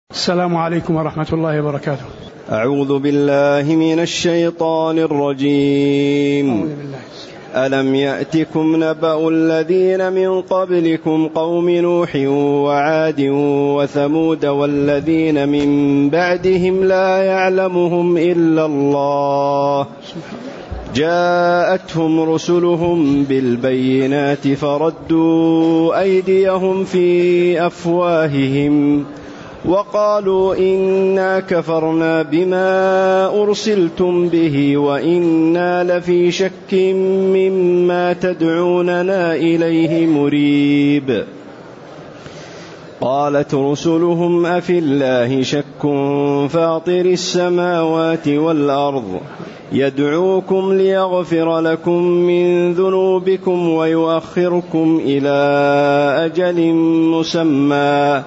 السلام عليكم ورحمة الله وبركاته. أعوذ بالله من الشيطان الرجيم. ألم يأتكم نبأ الذين من قبلكم قوم نوح وعاد وثمود والذين من بعدهم لا يعلمهم إلا الله جاءتهم رسلهم بالبينات فردوا أيديهم في أفواههم وقالوا إنا كفرنا بما أرسلتم به وإنا لفي شك مما تدعوننا إليه مريب. قالت رسلهم أفي الله شك فاطر السماوات والأرض يدعوكم ليغفر لكم من ذنوبكم ويؤخركم إلى أجل مسمى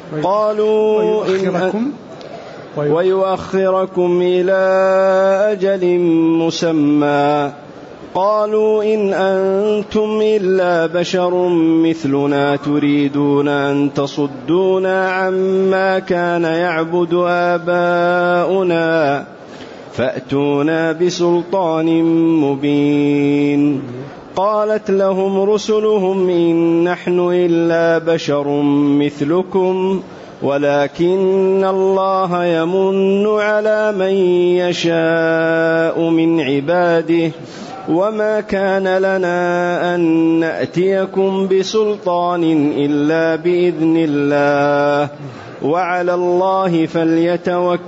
ويؤخركم إلى أجل مسمى قالوا إن أنتم إلا بشر مثلنا تريدون أن تصدونا عما كان يعبد آباؤنا فأتونا بسلطان مبين. قالت لهم رسلهم إن نحن إلا بشر مثلكم ولكن الله يمن على من يشاء من عباده وما كان لنا أن نأتيكم بسلطان إلا بإذن الله وعلى الله فليتوكل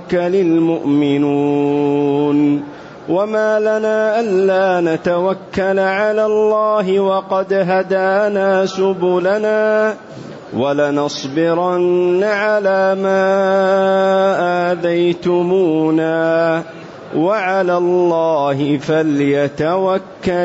المؤمنون. وما لنا ألا نتوكل على الله وقد هدانا سبلنا ولنصبرن على ما آذيتمونا وعلى الله فليتوكل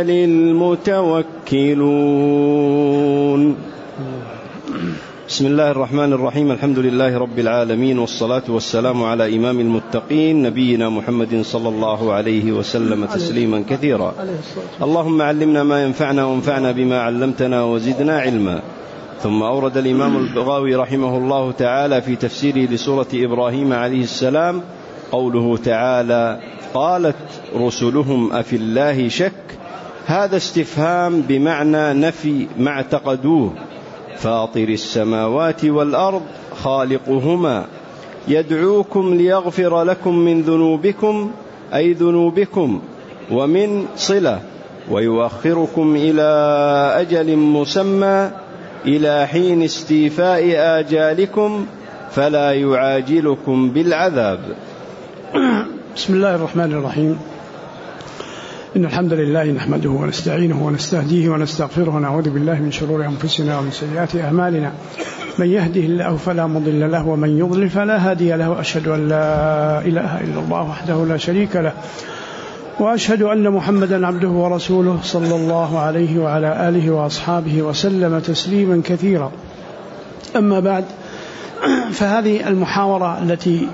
المتوكلون. بسم الله الرحمن الرحيم. الحمد لله رب العالمين والصلاة والسلام على إمام المتقين نبينا محمد صلى الله عليه وسلم تسليما كثيرا. اللهم علمنا ما ينفعنا وانفعنا بما علمتنا وزدنا علما. ثم أورد الإمام البغاوي رحمه الله تعالى في تفسيره لسورة إبراهيم عليه السلام قوله تعالى قالت رسلهم أفي الله شك. هذا استفهام بمعنى نفي ما اعتقدوه. فاطر السماوات والأرض خالقهما يدعوكم ليغفر لكم من ذنوبكم أي ذنوبكم ومن صلة ويؤخركم إلى أجل مسمى إلى حين استيفاء آجالكم فلا يعاجلكم بالعذاب. بسم الله الرحمن الرحيم. إن الحمد لله نحمده ونستعينه ونستهديه ونستغفره ونعوذ بالله من شرور أنفسنا ومن سيئات أعمالنا. من يهده الله فلا مضل له ومن يضلل فلا هادي له. أشهد أن لا إله إلا الله وحده لا شريك له وأشهد أن محمدا عبده ورسوله صلى الله عليه وعلى آله وأصحابه وسلم تسليما كثيرا. أما بعد، فهذه المحاورة التي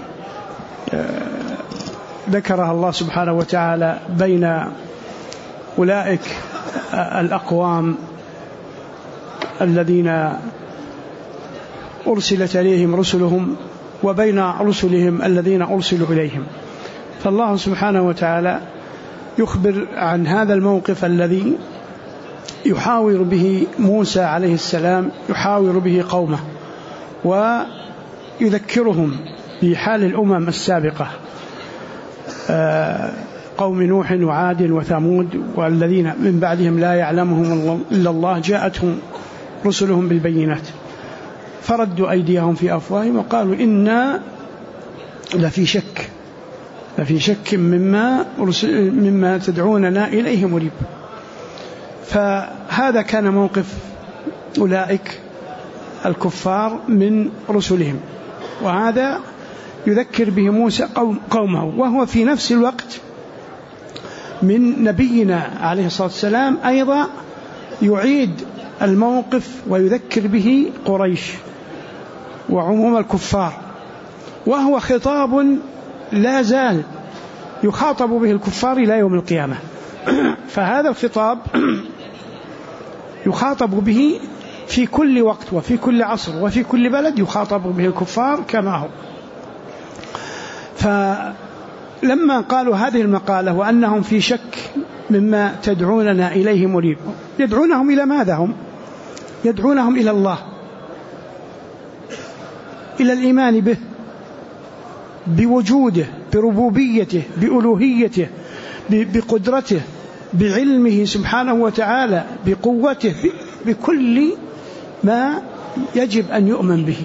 ذكرها الله سبحانه وتعالى بين أولئك الأقوام الذين أرسلت إليهم رسلهم وبين رسلهم الذين أرسلوا إليهم. فالله سبحانه وتعالى يخبر عن هذا الموقف الذي يحاور به موسى عليه السلام، يحاور به قومه ويذكرهم بحال الأمم السابقة، قوم نوح وعاد وثمود والذين من بعدهم لا يعلمهم إلا الله جاءتهم رسلهم بالبينات فردوا أيديهم في أفواههم وقالوا إنا لفي شك مما تدعوننا إليه مريب. فهذا كان موقف أولئك الكفار من رسلهم، وهذا يذكر به موسى قومه، وهو في نفس الوقت من نبينا عليه الصلاة والسلام أيضا يعيد الموقف ويذكر به قريش وعموم الكفار، وهو خطاب لا زال يخاطب به الكفار إلى يوم القيامة. فهذا الخطاب يخاطب به في كل وقت وفي كل عصر وفي كل بلد، يخاطب به الكفار كما هو. فلما قالوا هذه المقالة وأنهم في شك مما تدعوننا إليه مريب، يدعونهم إلى ماذا؟ هم يدعونهم إلى الله، إلى الإيمان به، بوجوده، بربوبيته، بألوهيته، بقدرته، بعلمه سبحانه وتعالى، بقوته، بكل ما يجب أن يؤمن به،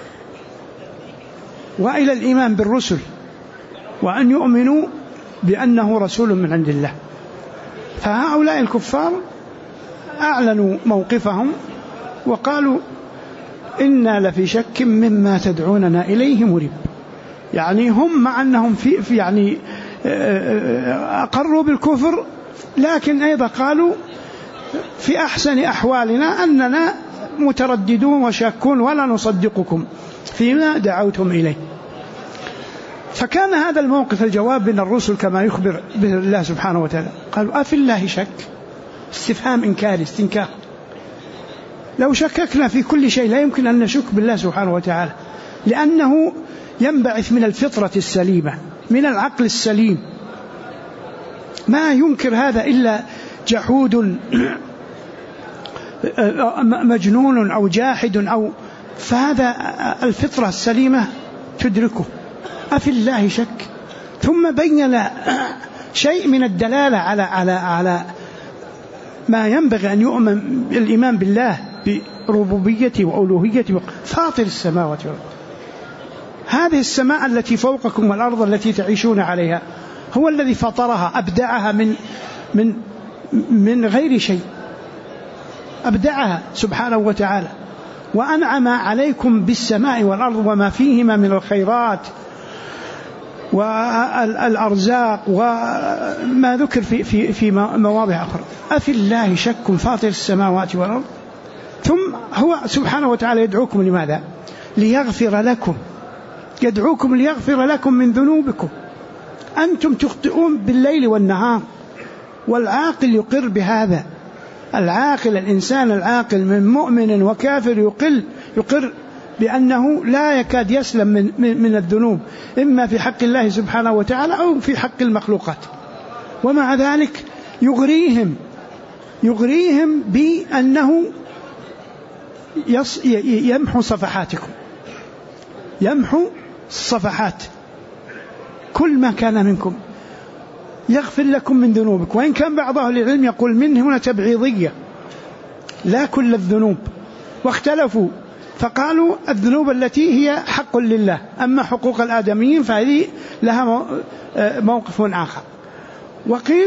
وإلى الإيمان بالرسل، وأن يؤمنوا بأنه رسول من عند الله. فهؤلاء الكفار أعلنوا موقفهم وقالوا إنا لفي شك مما تدعوننا إليه مريب. يعني هم مع أنهم في يعني أقروا بالكفر، لكن أيضا قالوا في أحسن أحوالنا أننا مترددون وشاكون ولا نصدقكم فيما دعوتم إليه. فكان هذا الموقف الجواب من الرسل كما يخبر به الله سبحانه وتعالى. قالوا أفي الله شك؟ استفهام إنكاري، استنكار. لو شككنا في كل شيء لا يمكن أن نشك بالله سبحانه وتعالى، لأنه ينبعث من الفطرة السليمة، من العقل السليم، ما ينكر هذا إلا جحود مجنون أو جاحد أو، فهذا الفطرة السليمة تدركه. أفي الله شك؟ ثم بين شيء من الدلالة على ما ينبغي أن يؤمن الإيمان بالله بربوبيته وألوهيته، فاطر السماوات والأرض. هذه السماء التي فوقكم والأرض التي تعيشون عليها هو الذي فطرها، أبدعها من غير شيء، أبدعها سبحانه وتعالى، وأنعم عليكم بالسماء والأرض وما فيهما من الخيرات والأرزاق وما ذكر في مواضع أخرى. أفي الله شك فاطر السماوات والأرض؟ ثم هو سبحانه وتعالى يدعوكم لماذا؟ ليغفر لكم، يدعوكم ليغفر لكم من ذنوبكم. أنتم تخطئون بالليل والنهار، والعاقل يقر بهذا. العاقل، الإنسان العاقل من مؤمن وكافر يقر بأنه لا يكاد يسلم من الذنوب، إما في حق الله سبحانه وتعالى أو في حق المخلوقات. ومع ذلك يغريهم بأنه يمحو صفحاتكم، يمحو الصفحات كل ما كان منكم، يغفر لكم من ذنوبك. وإن كان بعض أهل العلم يقول من هنا تبعيضية، لا كل الذنوب، واختلفوا فقالوا الذنوب التي هي حق لله، أما حقوق الآدميين فهذه لها موقف آخر. وقيل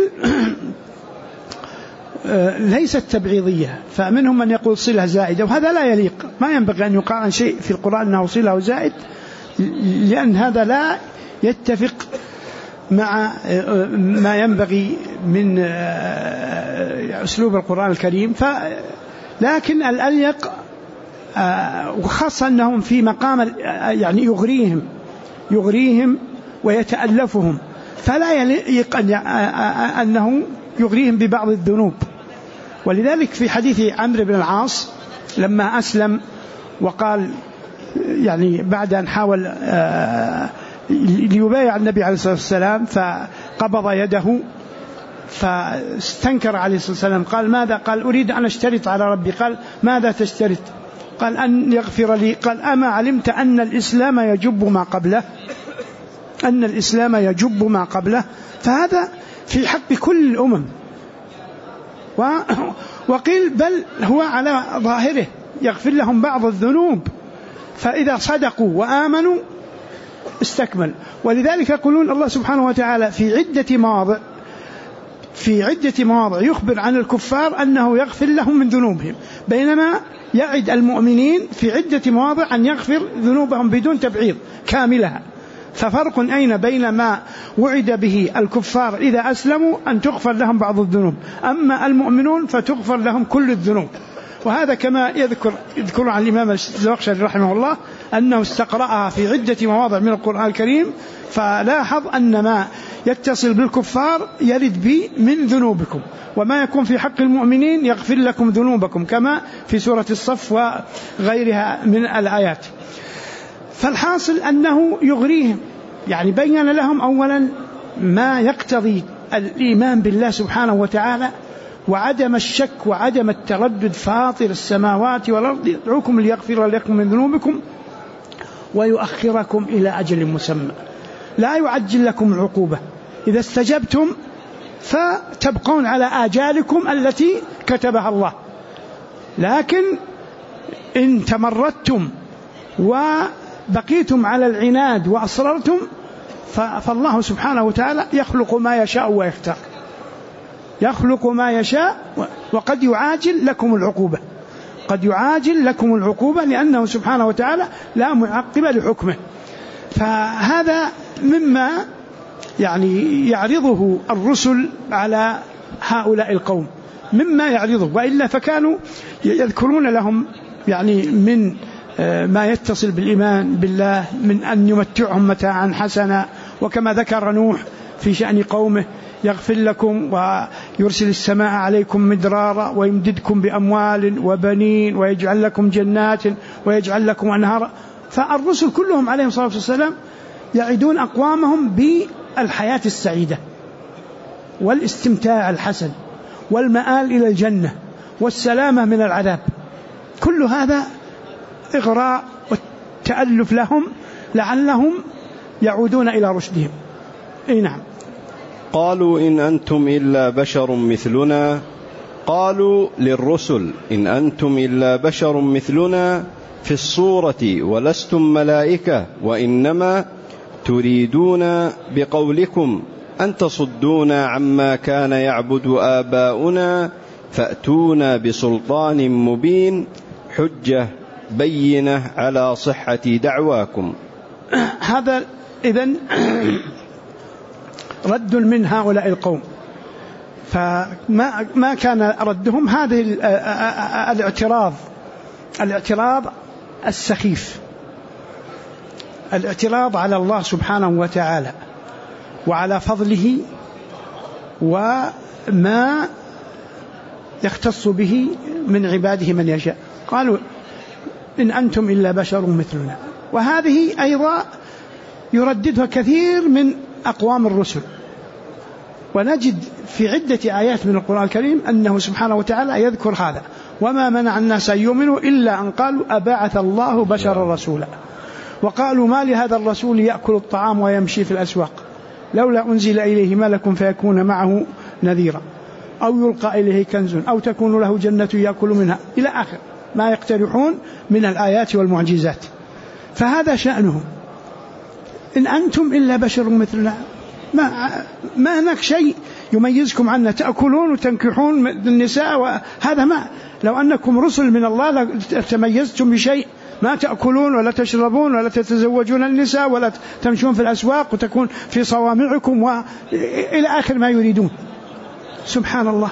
ليست تبعيضية، فمنهم من يقول صلة زائدة، وهذا لا يليق، ما ينبغي أن يقال عن شيء في القرآن أنه صلة زائد، لأن هذا لا يتفق مع ما ينبغي من أسلوب القرآن الكريم. لكن الأليق وخاصة أنهم في مقام يعني يغريهم ويتألفهم، فلا يليق أنه يغريهم ببعض الذنوب. ولذلك في حديث عمرو بن العاص لما أسلم وقال يعني بعد أن حاول ليبايع النبي عليه الصلاة والسلام فقبض يده فاستنكر عليه الصلاة والسلام، قال ماذا؟ قال أريد أن أشترط على ربي. قال ماذا تشترط؟ قال أن يغفر لي. قال أما علمت أن الإسلام يجب ما قبله؟ أن الإسلام يجب ما قبله. فهذا في حق كل الأمم. وقيل بل هو على ظاهره يغفر لهم بعض الذنوب، فإذا صدقوا وآمنوا استكمل. ولذلك يقولون الله سبحانه وتعالى في عدة مواضع يخبر عن الكفار أنه يغفر لهم من ذنوبهم، بينما يعد المؤمنين في عدة مواضع أن يغفر ذنوبهم بدون تبعيض كاملها. ففرق أين بين ما وعد به الكفار إذا أسلموا أن تغفر لهم بعض الذنوب، أما المؤمنون فتغفر لهم كل الذنوب. وهذا كما يذكر عن الإمام الزمخشري رحمه الله أنه استقرأها في عدة مواضع من القرآن الكريم، فلاحظ أن ما يتصل بالكفار يرد به من ذنوبكم، وما يكون في حق المؤمنين يغفر لكم ذنوبكم، كما في سورة الصف وغيرها من الآيات. فالحاصل أنه يغريهم يعني بين لهم أولا ما يقتضي الإيمان بالله سبحانه وتعالى وعدم الشك وعدم التردد، فاطر السماوات والأرض يدعوكم ليغفر لكم من ذنوبكم ويؤخركم إلى أجل مسمى، لا يعجل لكم العقوبة، إذا استجبتم فتبقون على آجالكم التي كتبها الله، لكن إن تمردتم وبقيتم على العناد وأصررتم فالله سبحانه وتعالى يخلق ما يشاء ويختار، يخلق ما يشاء، وقد يعاجل لكم العقوبة، قد يعاجل لكم العقوبة لأنه سبحانه وتعالى لا معقب لحكمه. فهذا مما يعني يعرضه الرسل على هؤلاء القوم، مما يعرضه، وإلا فكانوا يذكرون لهم يعني من ما يتصل بالإيمان بالله من أن يمتعهم متاعا حسنا، وكما ذكر نوح في شأن قومه يغفر لكم ويرسل السماء عليكم مدرارا ويمددكم بأموال وبنين ويجعل لكم جنات ويجعل لكم أنهارا. فالرسل كلهم عليهم الصلاة والسلام يعدون أقوامهم بالحياة السعيدة والاستمتاع الحسن والمآل إلى الجنة والسلامة من العذاب، كل هذا إغراء والتألف لهم لعلهم يعودون إلى رشدهم. أي نعم. قالوا إن أنتم إلا بشر مثلنا، قالوا للرسل إن أنتم إلا بشر مثلنا في الصورة ولستم ملائكة، وإنما تريدون بقولكم أن تصدونا عما كان يعبد آباؤنا فأتونا بسلطان مبين حجة بينة على صحة دعواكم. هذا إذن رد من هؤلاء القوم، فما كان ردهم هذه الاعتراض السخيف، الاعتراض على الله سبحانه وتعالى وعلى فضله وما يختص به من عباده من يشاء. قالوا إن أنتم إلا بشر مثلنا، وهذه أيضا يرددها كثير من أقوام الرسل، ونجد في عدة آيات من القرآن الكريم أنه سبحانه وتعالى يذكر هذا، وما منع الناس أن يؤمنوا إلا أن قالوا أبعث الله بشرا رسولا، وقالوا ما لهذا الرسول يأكل الطعام ويمشي في الأسواق لولا أنزل إليه ملك فيكون معه نذيرا أو يلقى إليه كنز أو تكون له جنة يأكل منها إلى آخر ما يقترحون من الآيات والمعجزات. فهذا شأنهم، إن أنتم إلا بشر مثلنا، ما هناك شيء يميزكم عنا، تأكلون وتنكحون النساء، وهذا ما لو أنكم رسل من الله لتميزتم بشيء، ما تأكلون ولا تشربون ولا تتزوجون النساء ولا تمشون في الأسواق وتكون في صوامعكم وإلى آخر ما يريدون. سبحان الله.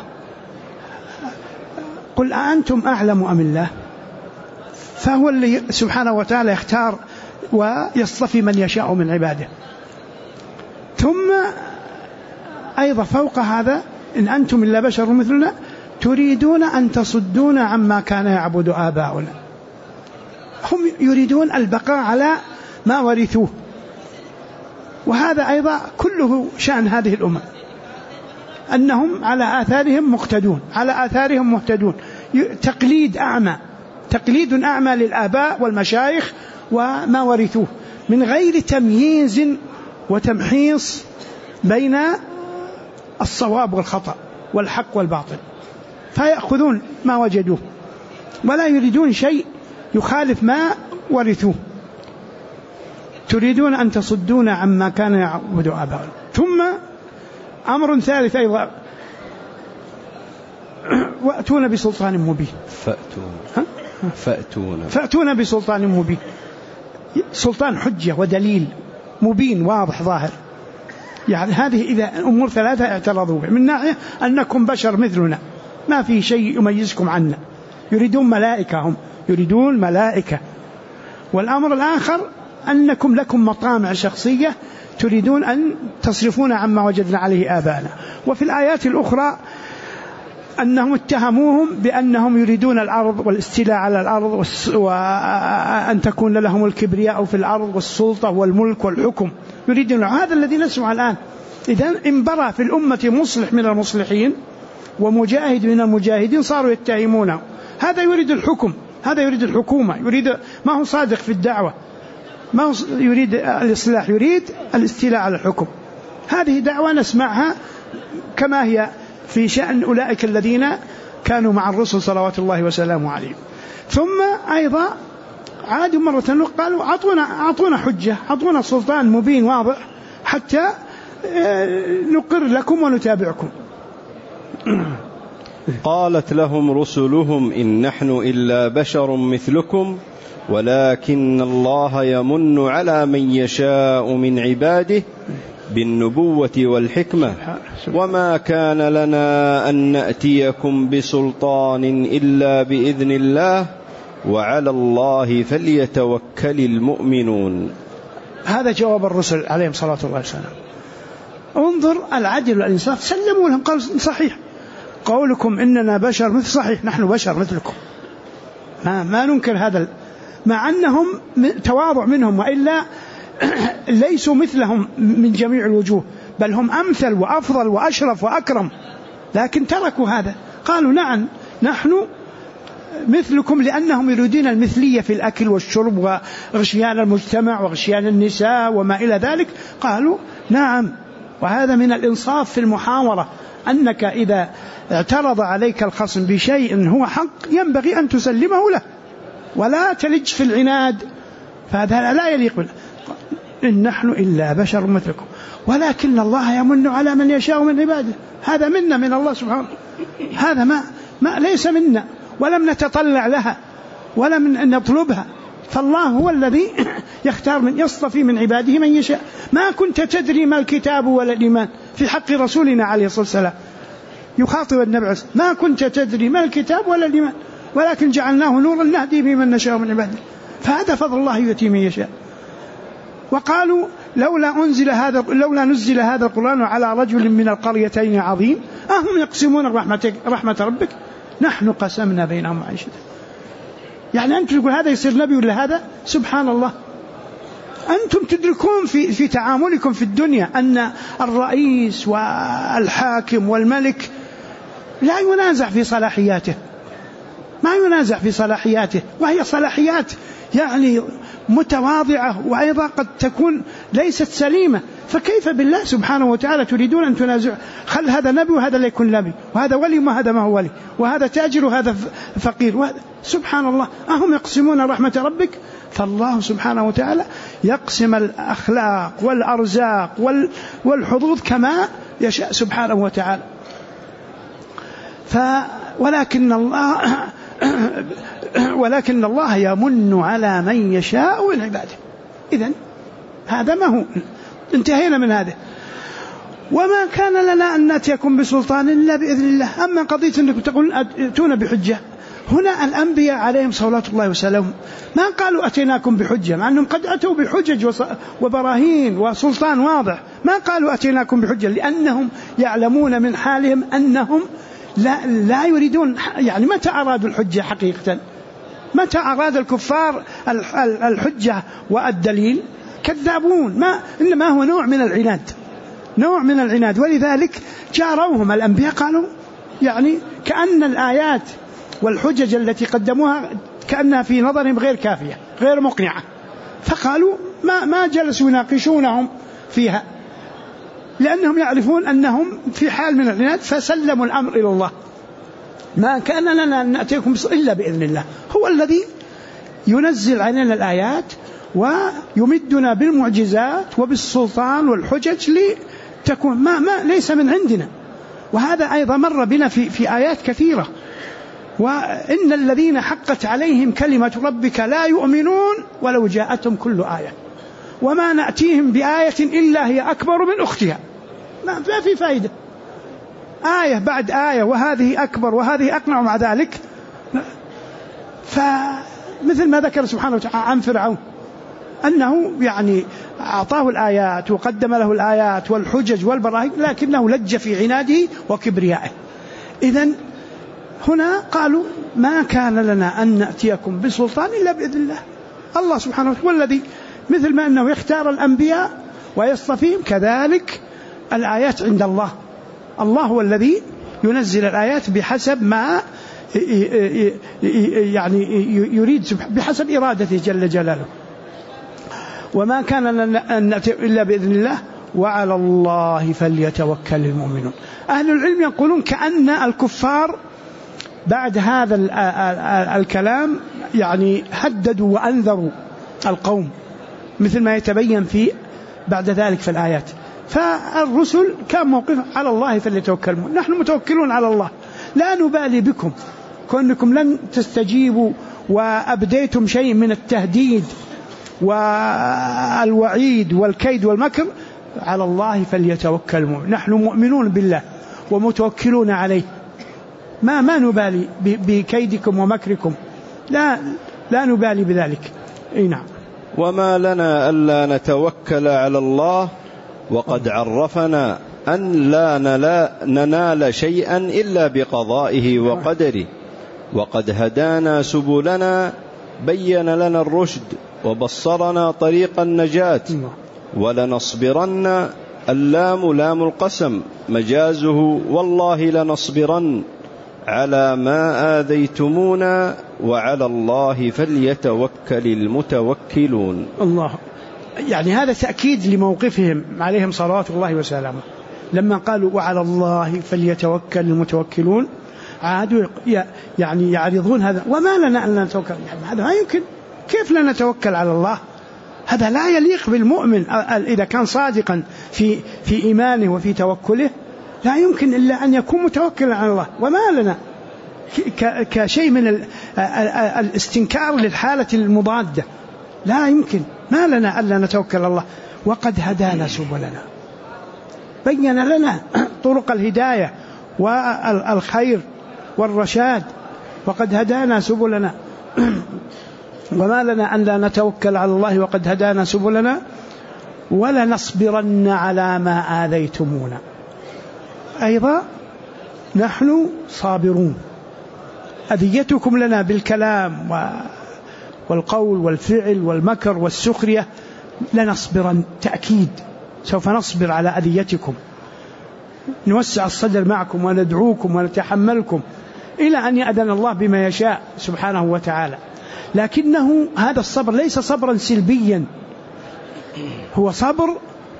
قل أأنتم أعلم أم الله؟ فهو اللي سبحانه وتعالى يختار ويصطفي من يشاء من عباده. ثم أيضا فوق هذا إن أنتم إلا بشر مثلنا تريدون أن تصدونا عما كان يعبد آباؤنا. هم يريدون البقاء على ما ورثوه، وهذا أيضا كله شأن هذه الأمة، أنهم على آثارهم مقتدون، على آثارهم مهتدون. تقليد أعمى للآباء والمشايخ وما ورثوه من غير تمييز وتمحيص بين الصواب والخطأ والحق والباطل، فيأخذون ما وجدوه ولا يريدون شيء يخالف ما ورثوه. تريدون أن تصدون عما كان يعبد آباؤنا. ثم أمر ثالث أيضا، وأتون بسلطان مبين. فأتون بسلطان مبين، سلطان حجة ودليل مبين واضح ظاهر. يعني هذه إذا أمور ثلاثة اعترضوا به، من ناحية أنكم بشر مثلنا ما في شيء يميزكم عنا، يريدون ملائكة، هم يريدون ملائكة. والأمر الآخر أنكم لكم مطامع شخصية تريدون أن تصرفون عما وجدنا عليه آباءنا. وفي الآيات الأخرى أنهم اتهموهم بأنهم يريدون الأرض والاستيلاء على الأرض وأن تكون لهم الكبرياء في الأرض والسلطة والملك والحكم، يريدون هذا الذي نسمع الآن. إذن انبرى في الأمة مصلح من المصلحين ومجاهد من المجاهدين صاروا يتهمونه. هذا يريد الحكم، هذا يريد الحكومة، يريد ما هو صادق في الدعوة، ما هو يريد الإصلاح، يريد الاستيلاء على الحكم. هذه دعوة نسمعها كما هي في شأن أولئك الذين كانوا مع الرسل صلوات الله وسلامه عليهم. ثم أيضا عادوا مرة قالوا أعطونا حجة، أعطونا سلطان مبين واضح حتى نقر لكم ونتابعكم. قالت لهم رسلهم إن نحن إلا بشر مثلكم ولكن الله يمن على من يشاء من عباده بالنبوة والحكمة وما كان لنا أن نأتيكم بسلطان إلا بإذن الله وعلى الله فليتوكل المؤمنون. هذا جواب الرسل عليهم صلاة الله وسلام. انظر العدل والإنصاف، سلموا لهم قال صحيح قولكم إننا بشر مثل، صحيح نحن بشر مثلكم، ما ننكر هذا، مع أنهم تواضع منهم وإلا ليسوا مثلهم من جميع الوجوه، بل هم أمثل وأفضل وأشرف وأكرم، لكن تركوا هذا، قالوا نعم نحن مثلكم، لأنهم يريدون المثلية في الأكل والشرب وغشيان المجتمع وغشيان النساء وما إلى ذلك. قالوا نعم، وهذا من الإنصاف في المحاورة، أنك إذا اعترض عليك الخصم بشيء هو حق ينبغي أن تسلمه له ولا تلج في العناد، فهذا لا يليق بنا. إن نحن إلا بشر مثلكم ولكن الله يمن على من يشاء من عباده. هذا منا من الله سبحانه، هذا ما ليس منا ولم نتطلع لها ولم نطلبها، فالله هو الذي يختار من يصطفي من عباده من يشاء. ما كنت تدري ما الكتاب ولا الإيمان، في حق رسولنا عليه الصلاة والسلام يخاطب النبي، ما كنت تدري ما الكتاب ولا الإيمان ولكن جعلناه نورا نهدي بمن نشاء من عباده، فهذا فضل الله يؤتيه من يشاء. وقالوا لولا نزل هذا القرآن على رجل من القريتين عظيم أهم يقسمون رحمة ربك نحن قسمنا بينهم معيشتهم. يعني أنتم تقول هذا يصير نبي ولا هذا؟ سبحان الله، أنتم تدركون في تعاملكم في الدنيا أن الرئيس والحاكم والملك لا ينازع في صلاحياته، ما ينازع في صلاحياته، وهي صلاحيات يعني متواضعة وأيضا قد تكون ليست سليمة، فكيف بالله سبحانه وتعالى تريدون أن تنازع؟ خل هذا نبي وهذا لا يكون نبي، وهذا ولي وهذا ما هو ولي، وهذا تاجر وهذا فقير، سبحان الله. أهم يقسمون رحمة ربك؟ فالله سبحانه وتعالى يقسم الأخلاق والأرزاق والحظوظ كما يشاء سبحانه وتعالى. ولكن الله يمن على من يشاء من عباده. إذن هذا ما هو، انتهينا من هذا. وما كان لنا أن نأتيكم بسلطان إلا بإذن الله. أما قضية أنكم تقولون أتونا بحجة، هنا الأنبياء عليهم صلاة الله وسلام ما قالوا أتيناكم بحجة، مع أنهم قد أتوا بحجج وبراهين وسلطان واضح، ما قالوا أتيناكم بحجة، لأنهم يعلمون من حالهم أنهم لا يريدون، يعني متى أرادوا الحجة حقيقة؟ متى أراد الكفار الحجة والدليل؟ كذابون، إنما هو نوع من العناد، ولذلك جاروهم الأنبياء، قالوا يعني كأن الآيات والحجج التي قدموها كأنها في نظرهم غير كافية غير مقنعة، فقالوا ما جلسوا يناقشونهم فيها، لأنهم يعرفون أنهم في حال من العناد، فسلموا الأمر إلى الله. ما كان لنا أن نأتيكم إلا بإذن الله، هو الذي ينزل علينا الآيات ويمدنا بالمعجزات وبالسلطان والحجج لتكون ما ليس من عندنا. وهذا أيضا مر بنا في آيات كثيرة، وإن الذين حقت عليهم كلمة ربك لا يؤمنون ولو جاءتهم كل آية وما نأتيهم بآية إلا هي أكبر من أختها. ما في فائدة، آية بعد آية وهذه أكبر وهذه أقنع مع ذلك. فمثل ما ذكر سبحانه وتعالى عن فرعون أنه يعني أعطاه الآيات وقدم له الآيات والحجج والبراهين، لكنه لج في عناده وكبريائه. إذن هنا قالوا ما كان لنا أن نأتيكم بسلطان إلا بإذن الله. الله سبحانه وتعالى والذي مثل ما أنه يختار الأنبياء ويصطفيهم كذلك الآيات عند الله. الله هو الذي ينزل الآيات بحسب ما يعني يريد بحسب إرادته جل جلاله. وما كان لنا أن نأتي إلا بإذن الله وعلى الله فليتوكل المؤمنون. أهل العلم يقولون كأن الكفار بعد هذا الكلام يعني هددوا وأنذروا القوم مثل ما يتبين في بعد ذلك في الآيات. فالرسل كان موقف على الله فليتوكل المؤمنون. نحن متوكلون على الله لا نبالي بكم كونكم لن تستجيبوا وأبديتم شيء من التهديد والوعيد والكيد والمكر. على الله فليتوكل المؤمنون. نحن مؤمنون بالله ومتوكلون عليه ما نبالي بكيدكم ومكركم لا نبالي بذلك. نعم. وما لنا ألا نتوكل على الله وقد عرفنا أن لا ننال شيئا إلا بقضائه وقدره وقد هدانا سبلنا بين لنا الرشد وبصرنا طريق النجاة ولنصبرن. اللام لام القسم مجازه والله لنصبرن على ما آذيتمونا وعلى الله فليتوكل المتوكلون. الله يعني هذا تأكيد لموقفهم عليهم صلوات الله وسلامه لما قالوا وعلى الله فليتوكل المتوكلون عادوا يعني يعرضون هذا وما لنا أن نتوكل. هذا ما يمكن. كيف لا نتوكل على الله؟ هذا لا يليق بالمؤمن إذا كان صادقا في إيمانه وفي توكله لا يمكن إلا أن يكون متوكلا على الله. وما لنا كشيء من الاستنكار للحالة المضادة. لا يمكن. ما لنا ألا نتوكل على الله وقد هدانا سبلنا بين لنا طرق الهداية والخير والرشاد وقد هدانا سبلنا. وما لنا أن لا نتوكل على الله وقد هدانا سبلنا ولنصبرن على ما آذيتمونا. أيضا نحن صابرون. أذيتكم لنا بالكلام والقول والفعل والمكر والسخرية لنصبرن تأكيد. سوف نصبر على أذيتكم نوسع الصدر معكم وندعوكم ونتحملكم إلى أن يأذن الله بما يشاء سبحانه وتعالى. لكنه هذا الصبر ليس صبرا سلبيا هو صبر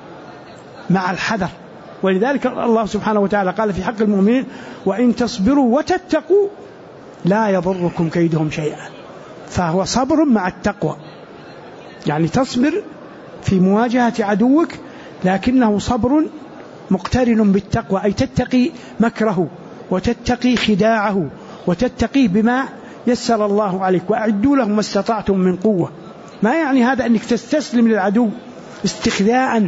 مع الحذر. ولذلك الله سبحانه وتعالى قال في حق المؤمنين وإن تصبروا وتتقوا لا يضركم كيدهم شيئا. فهو صبر مع التقوى يعني تصبر في مواجهة عدوك لكنه صبر مقترن بالتقوى أي تتقي مكره وتتقي خداعه وتتقي بما يسر الله عليك وأعدوا لهم ما استطعتم من قوة. ما يعني هذا أنك تستسلم للعدو استخداعا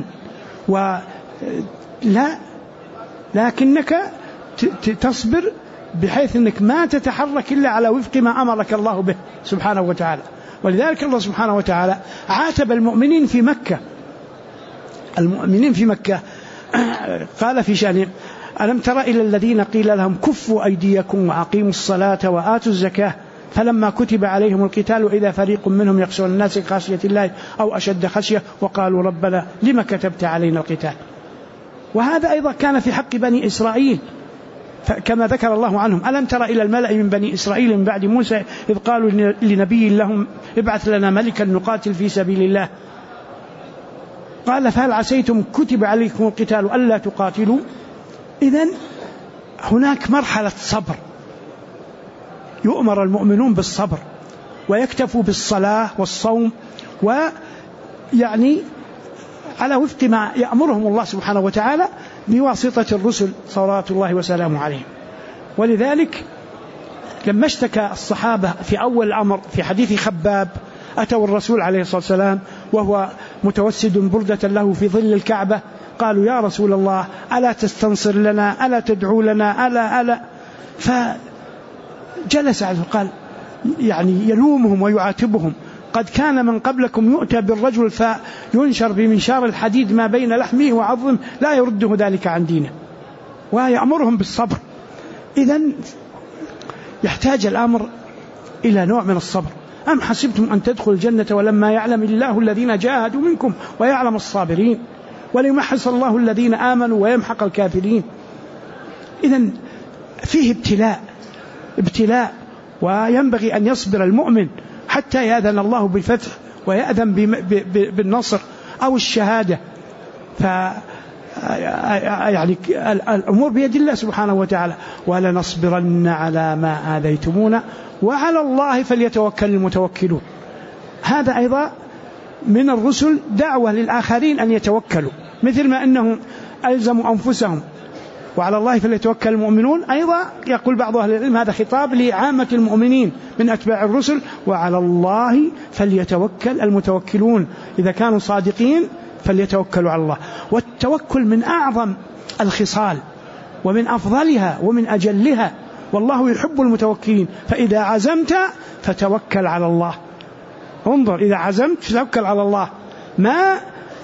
لا لكنك تصبر بحيث أنك ما تتحرك إلا على وفق ما أمرك الله به سبحانه وتعالى. ولذلك الله سبحانه وتعالى عاتب المؤمنين في مكة. المؤمنين في مكة قال في شأنهم ألم تر إلى الذين قيل لهم كفوا أيديكم وأقيموا الصلاة وآتوا الزكاة فلما كتب عليهم القتال إذا فريق منهم يخشون الناس خشية الله أو أشد خشية وقالوا ربنا لما كتبت علينا القتال. وهذا أيضا كان في حق بني إسرائيل كما ذكر الله عنهم ألم تر إلى الملأ من بني إسرائيل من بعد موسى إذ قالوا لنبي لهم ابعث لنا ملكا نقاتل في سبيل الله قال فهل عسيتم كتب عليكم القتال ألا تقاتلوا. إذن هناك مرحلة صبر يؤمر المؤمنون بالصبر ويكتفوا بالصلاة والصوم ويعني على وفق ما يأمرهم الله سبحانه وتعالى بواسطة الرسل صلوات الله وسلامه عليهم. ولذلك لما اشتكى الصحابة في أول الأمر في حديث خباب أتوا الرسول عليه الصلاة والسلام وهو متوسد بردة له في ظل الكعبة قالوا يا رسول الله ألا تستنصر لنا ألا تدعو لنا ألا فجلس عنه قال يعني يلومهم ويعاتبهم قد كان من قبلكم يؤتى بالرجل فينشر بمنشار الحديد ما بين لحمه وعظمه لا يرده ذلك عن دينه ويأمرهم بالصبر. إذن يحتاج الأمر إلى نوع من الصبر. أم حسبتم أن تدخلوا الجنة ولما يعلم الله الذين جاهدوا منكم ويعلم الصابرين وليمحص الله الذين آمنوا ويمحق الكافرين. إذن فيه ابتلاء وينبغي أن يصبر المؤمن حتى يأذن الله بالفتح ويأذن بالنصر أو الشهادة. يعني الأمور بيد الله سبحانه وتعالى. ولنصبرن على ما آذيتمونا وعلى الله فليتوكل المتوكلون. هذا أيضا من الرسل دعوة للآخرين أن يتوكلوا، مثل ما أنهم ألزموا أنفسهم وعلى الله فليتوكل المؤمنون. أيضا يقول بعض أهل العلم هذا خطاب لعامة المؤمنين من أتباع الرسل، وعلى الله فليتوكل المتوكلون. إذا كانوا صادقين فليتوكلوا على الله. والتوكل من أعظم الخصال ومن أفضلها ومن أجلها، والله يحب المتوكلين. فإذا عزمت فتوكل على الله. انظر، إذا عزمت فتوكل على الله، ما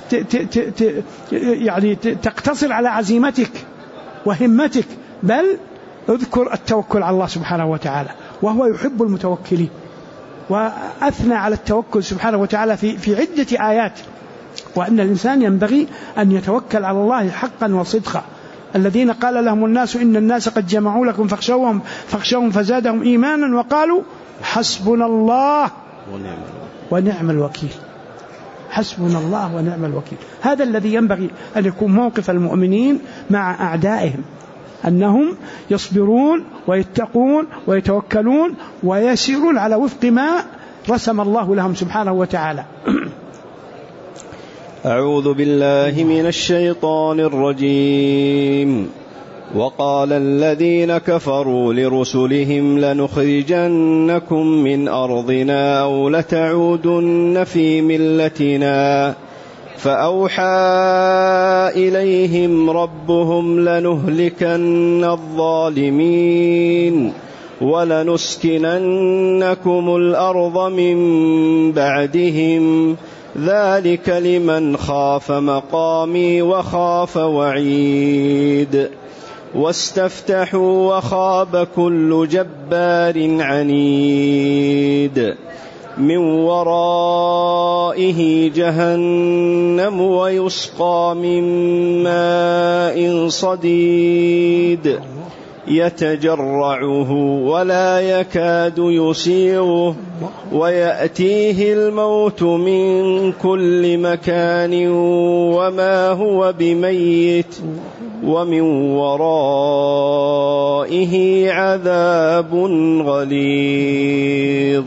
يعني تقتصر على عزيمتك وهمتك، بل اذكر التوكل على الله سبحانه وتعالى، وهو يحب المتوكلين. وأثنى على التوكل سبحانه وتعالى في عدة آيات، وأن الإنسان ينبغي أن يتوكل على الله حقا وصدقا. الذين قال لهم الناس إن الناس قد جمعوا لكم فاخشوهم فزادهم إيمانا وقالوا حسبنا الله ونعم الوكيل. حسبنا الله ونعم الوكيل. هذا الذي ينبغي أن يكون موقف المؤمنين مع أعدائهم، أنهم يصبرون ويتقون ويتوكلون ويسيرون على وفق ما رسم الله لهم سبحانه وتعالى. أعوذ بالله من الشيطان الرجيم. وقال الذين كفروا لرسلهم لنخرجنكم من أرضنا أو لتعودن في ملتنا فأوحى إليهم ربهم لنهلكن الظالمين ولنسكننكم الأرض من بعدهم ذلك لمن خاف مقامي وخاف وعيد. واستفتحوا وخاب كل جبار عنيد من ورائه جهنم ويسقى من ماء صديد يتجرعه ولا يكاد يسيغه ويأتيه الموت من كل مكان وما هو بميت ومن ورائه عذاب غليظ.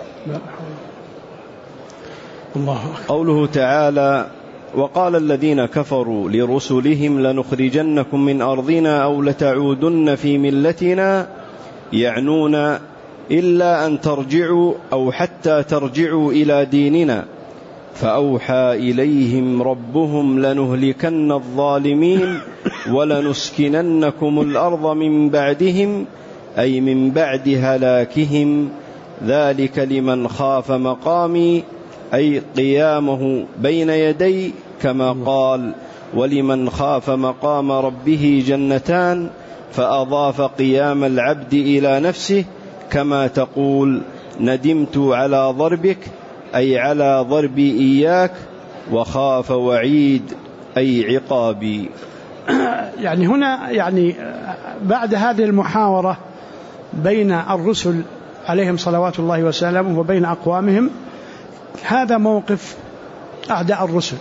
قوله تعالى: وقال الذين كفروا لرسلهم لنخرجنكم من أرضنا أو لتعودن في ملتنا، يعنون إلا أن ترجعوا أو حتى ترجعوا إلى ديننا. فأوحى إليهم ربهم لنهلكن الظالمين ولنسكننكم الأرض من بعدهم، أي من بعد هلاكهم، ذلك لمن خاف مقامي، أي قيامه بين يدي، كما قال: ولمن خاف مقام ربه جنتان، فأضاف قيام العبد إلى نفسه، كما تقول: ندمت على ضربك، أي على ضربي إياك، وخاف وعيد، أي عقابي. يعني هنا بعد هذه المحاورة بين الرسل عليهم صلوات الله وسلامه وبين أقوامهم، هذا موقف أعداء الرسل.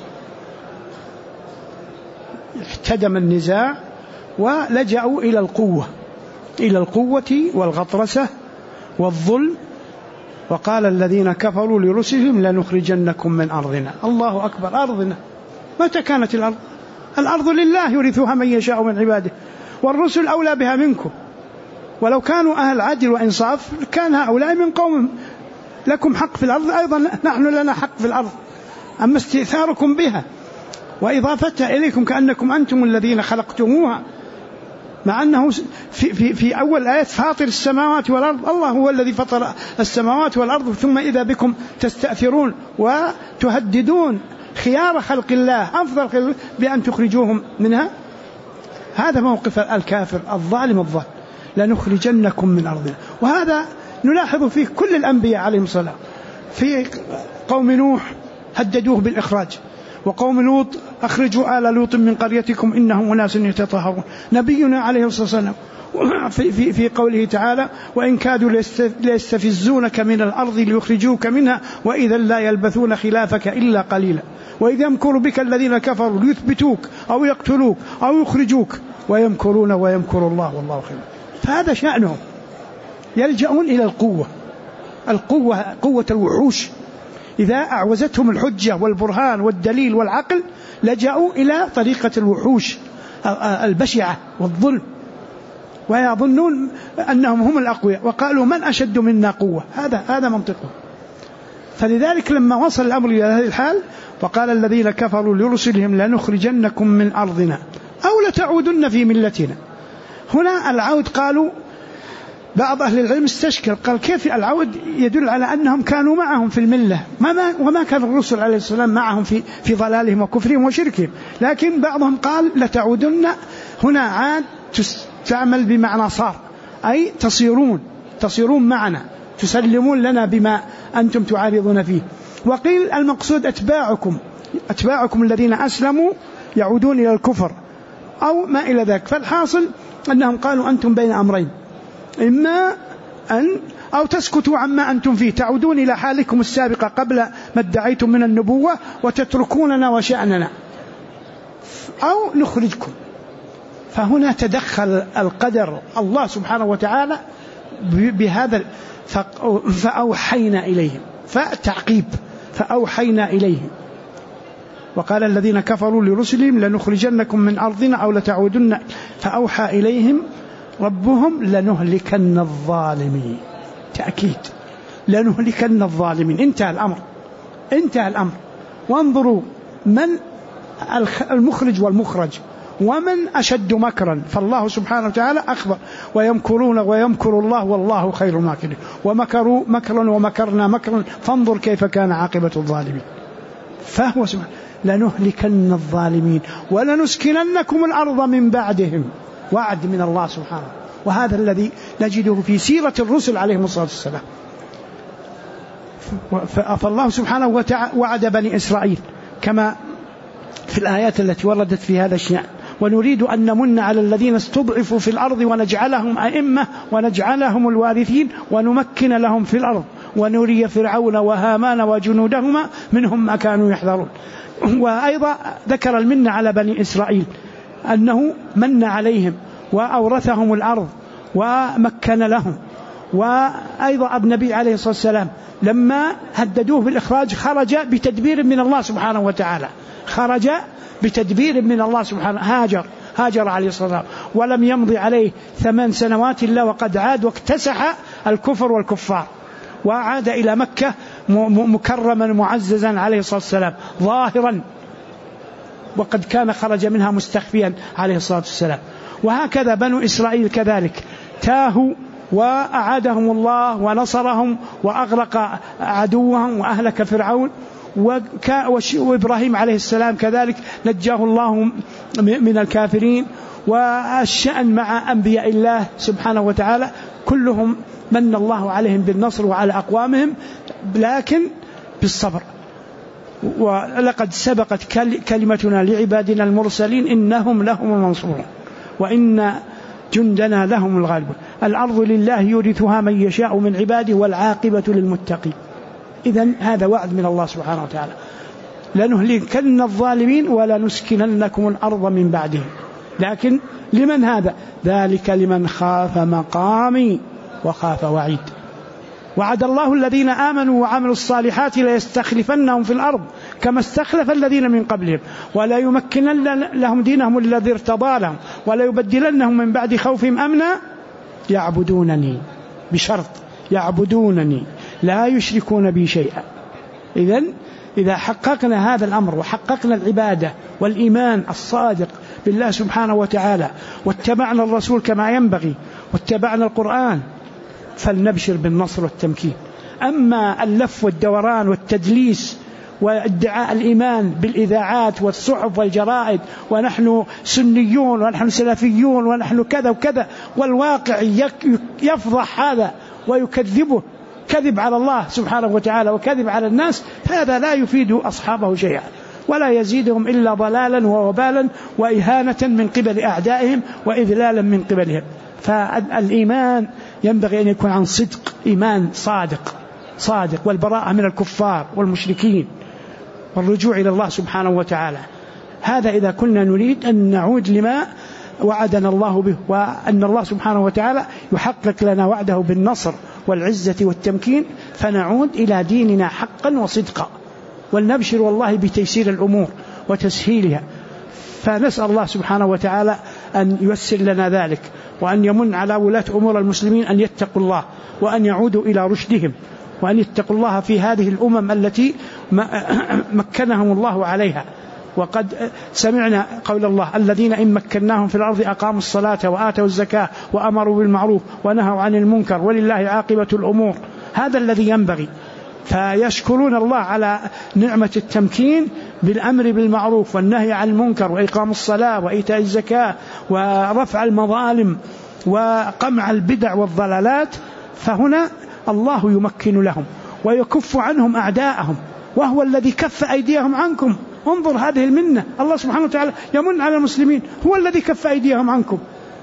احتدم النزاع ولجأوا إلى القوة والغطرسة والظلم. وقال الذين كفروا لرسلهم لنخرجنكم من أرضنا. الله أكبر، أرضنا. متى كانت الأرض؟ الأرض لله يورثها من يشاء من عباده، والرسل أولى بها منكم. ولو كانوا أهل عدل وإنصاف كان هؤلاء من قوم لكم حق في الأرض، أيضا نحن لنا حق في الأرض. أما استئثاركم بها وإضافتها إليكم كأنكم أنتم الذين خلقتموها، مع أنه في أول آية فاطر السماوات والأرض، الله هو الذي فطر السماوات والأرض، ثم إذا بكم تستأثرون وتهددون خيار خلق الله، أفضل خلق، بأن تخرجوهم منها. هذا موقف الكافر الظالم الظالم. لنخرجنكم من أرضنا. وهذا نلاحظ في كل الأنبياء عليهم السلام. في قوم نوح هددوه بالإخراج، وقوم لوط أخرجوا آل لوط من قريتكم إنهم أناس يتطهرون. نبينا عليه الصلاة والسلام في قوله تعالى وإن كادوا ليستفزونك من الأرض ليخرجوك منها وإذا لا يلبثون خلافك إلا قليلا وإذ يمكر بك الذين كفروا ليثبتوك أو يقتلوك أو يخرجوك ويمكرون ويمكر الله والله خير. فهذا شأنهم، يلجؤون إلى القوة، قوة الوحوش. إذا أعوزتهم الحجة والبرهان والدليل والعقل لجأوا إلى طريقة الوحوش البشعة والظلم، ويظنون أنهم هم الأقوياء، وقالوا من أشد منا قوة. هذا منطقه. فلذلك لما وصل الأمر إلى هذه الحال وقال الذين كفروا لرسلهم لنخرجنكم من أرضنا أو لتعودن في ملتنا. هنا العود قالوا بعض أهل العلم استشكل، قال كيف العود يدل على أنهم كانوا معهم في الملة وما كان الرسل عليه السلام معهم في ضلالهم وكفرهم وشركهم. لكن بعضهم قال لتعودن، هنا عاد تعمل بمعنى صار، أي تصيرون معنا، تسلمون لنا بما أنتم تعارضون فيه. وقيل المقصود أتباعكم الذين أسلموا يعودون إلى الكفر أو ما إلى ذلك. فالحاصل أنهم قالوا أنتم بين أمرين، إما أو تسكتوا عما أنتم فيه، تعودون إلى حالكم السابقة قبل ما ادعيتم من النبوة وتتركوننا وشأننا، أو نخرجكم. فهنا تدخل القدر الله سبحانه وتعالى بهذا، فأوحينا إليهم، فتعقيب فأوحينا إليهم. وقال الذين كفروا لرسلهم لنخرجنكم من أرضنا أو لتعودن، فأوحى إليهم ربهم لنهلكن الظالمين. تأكيد، لنهلكن الظالمين. انتهى الأمر. وانظروا من المخرج والمخرج ومن أشد مكرا. فالله سبحانه وتعالى أخبر ويمكرون ويمكر الله والله خير الماكرين ومكروا مكرا ومكرنا مكرا فانظر كيف كان عاقبة الظالمين. فهو سبحانه لنهلكن الظالمين ولنسكننكم الأرض من بعدهم، وعد من الله سبحانه. وهذا الذي نجده في سيرة الرسل عليهم الصلاة والسلام. فالله سبحانه وتعالى وعد بني إسرائيل كما في الآيات التي وردت في هذا الشأن، ونريد أن نمن على الذين استضعفوا في الأرض ونجعلهم أئمة ونجعلهم الوارثين ونمكن لهم في الأرض ونري فرعون وهامان وجنودهما منهم ما كانوا يحذرون. وأيضا ذكر المن على بني إسرائيل أنه من عليهم وأورثهم الأرض ومكن لهم. وأيضا النبي عليه الصلاة والسلام لما هددوه بالإخراج خرج بتدبير من الله سبحانه وتعالى، خرج بتدبير من الله سبحانه، هاجر عليه الصلاة والسلام، ولم يمضي عليه 8 سنوات إلا وقد عاد واكتسح الكفر والكفار، وعاد إلى مكة مكرما معززا عليه الصلاة والسلام ظاهرا، وقد كان خرج منها مستخفيا عليه الصلاة والسلام. وهكذا بنو إسرائيل كذلك تاهوا وأعادهم الله ونصرهم وأغرق عدوهم وأهلك فرعون. وإبراهيم عليه السلام كذلك نجاه الله من الكافرين. والشأن مع أنبياء الله سبحانه وتعالى كلهم من الله عليهم بالنصر وعلى أقوامهم، لكن بالصبر. ولقد سبقت كلمتنا لعبادنا المرسلين إنهم لهم المنصورون وإن جندنا لهم الغالبون. الأرض لله يورثها من يشاء من عباده والعاقبة للمتقين. إذن هذا وعد من الله سبحانه وتعالى، لنهلكن الظالمين ولنسكننكم الأرض من بعدهم. لكن لمن هذا؟ ذلك لمن خاف مقامي وخاف وعيد. وعد الله الذين آمنوا وعملوا الصالحات ليستخلفنهم في الأرض كما استخلف الذين من قبلهم ولا يمكنن لهم دينهم الذي ارتضى لهم ولا يبدلنهم من بعد خوفهم أمنا يعبدونني، بشرط يعبدونني لا يشركون بي شيئا. إذا حققنا هذا الأمر وحققنا العبادة والإيمان الصادق بالله سبحانه وتعالى واتبعنا الرسول كما ينبغي واتبعنا القرآن فلنبشر بالنصر والتمكين. أما اللف والدوران والتدليس وادعاء الإيمان بالإذاعات والصحف والجرائد ونحن سنيون ونحن سلفيون ونحن كذا وكذا، والواقع يفضح هذا ويكذبه كذب على الله سبحانه وتعالى وكذب على الناس، فهذا لا يفيد أصحابه شيئا ولا يزيدهم إلا ضلالا ووبالا وإهانة من قبل أعدائهم وإذلالا من قبلهم. فالإيمان ينبغي أن يكون عن صدق، إيمان صادق والبراءة من الكفار والمشركين والرجوع إلى الله سبحانه وتعالى. هذا إذا كنا نريد أن نعود لما وعدنا الله به، وأن الله سبحانه وتعالى يحقق لنا وعده بالنصر والعزة والتمكين، فنعود إلى ديننا حقا وصدقا، ولنبشر والله بتيسير الأمور وتسهيلها. فنسأل الله سبحانه وتعالى أن ييسر لنا ذلك، وأن يمن على ولاة أمور المسلمين أن يتقوا الله وأن يعودوا إلى رشدهم، وأن يتقوا الله في هذه الأمم التي مكنهم الله عليها. وقد سمعنا قول الله: الذين إن مكناهم في الأرض أقاموا الصلاة وآتوا الزكاة وأمروا بالمعروف ونهوا عن المنكر ولله عاقبة الأمور. هذا الذي ينبغي. فيشكرون الله على نعمة التمكين بالأمر بالمعروف والنهي عن المنكر وإقام الصلاة وإيتاء الزكاة ورفع المظالم وقمع البدع والضلالات. فهنا الله يمكن لهم ويكف عنهم أعداءهم، وهو الذي كف أيديهم عنكم. انظر هذه المنة، الله سبحانه وتعالى يمن على المسلمين، هو الذي كف أيديهم عنكم.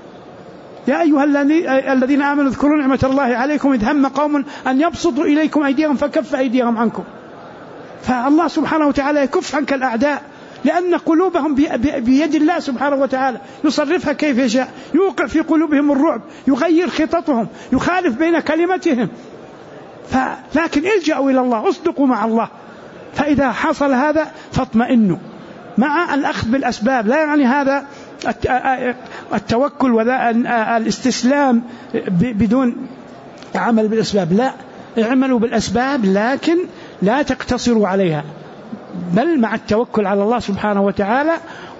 يا أيها الذين آمنوا اذكروا نعمة الله عليكم إذ هم قوم أن يبسطوا إليكم أيديهم فكف أيديهم عنكم. فالله سبحانه وتعالى يكف عنك الأعداء، لأن قلوبهم بيد الله سبحانه وتعالى، يصرفها كيف يشاء، يوقع في قلوبهم الرعب، يغير خططهم، يخالف بين كلمتهم. لكن الجأوا إلى الله، اصدقوا مع الله. فإذا حصل هذا فاطمئنوا مع الأخذ بالأسباب. لا يعني هذا التوكل والاستسلام بدون عمل بالأسباب، لا، اعملوا بالأسباب لكن لا تقتصروا عليها، بل مع التوكل على الله سبحانه وتعالى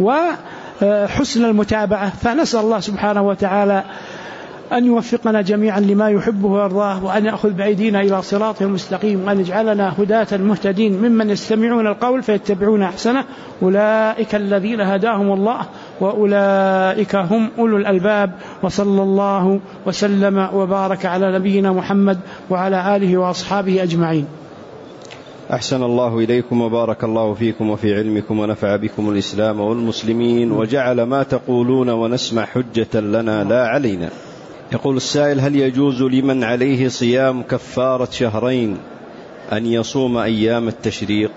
وحسن المتابعة. فنسأل الله سبحانه وتعالى أن يوفقنا جميعا لما يحبه ويرضاه، وأن يأخذ بأيدينا إلى صراطه المستقيم، وأن يجعلنا هداة مهتدين ممن يستمعون القول فيتبعون أحسنه. أولئك الذين هداهم الله وأولئك هم أولو الألباب. وصلى الله وسلم وبارك على نبينا محمد وعلى آله وأصحابه أجمعين. أحسن الله إليكم وبارك الله فيكم وفي علمكم ونفع بكم الإسلام والمسلمين، وجعل ما تقولون ونسمع حجة لنا لا علينا. يقول السائل: هل يجوز لمن عليه صيام كفارة شهرين أن يصوم أيام التشريق؟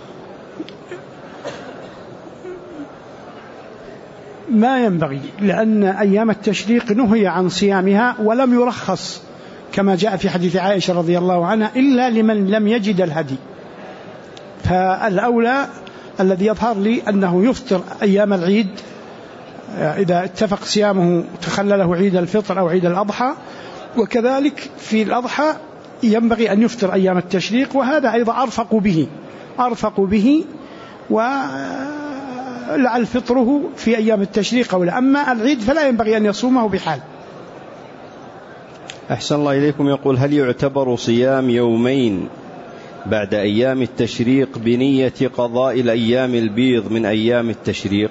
ما ينبغي، لأن أيام التشريق نهي عن صيامها ولم يرخص كما جاء في حديث عائشة رضي الله عنها إلا لمن لم يجد الهدي. فالأولى الذي يظهر لي أنه يفطر أيام العيد إذا اتفق صيامه تخلله عيد الفطر أو عيد الأضحى، وكذلك في الأضحى ينبغي أن يفطر أيام التشريق، وهذا أيضا أرفق به ولعل فطره في أيام التشريق أولى. أما العيد فلا ينبغي أن يصومه بحال. أحسن الله إليكم. يقول: هل يعتبر صيام يومين بعد أيام التشريق بنية قضاء الأيام البيض من أيام التشريق؟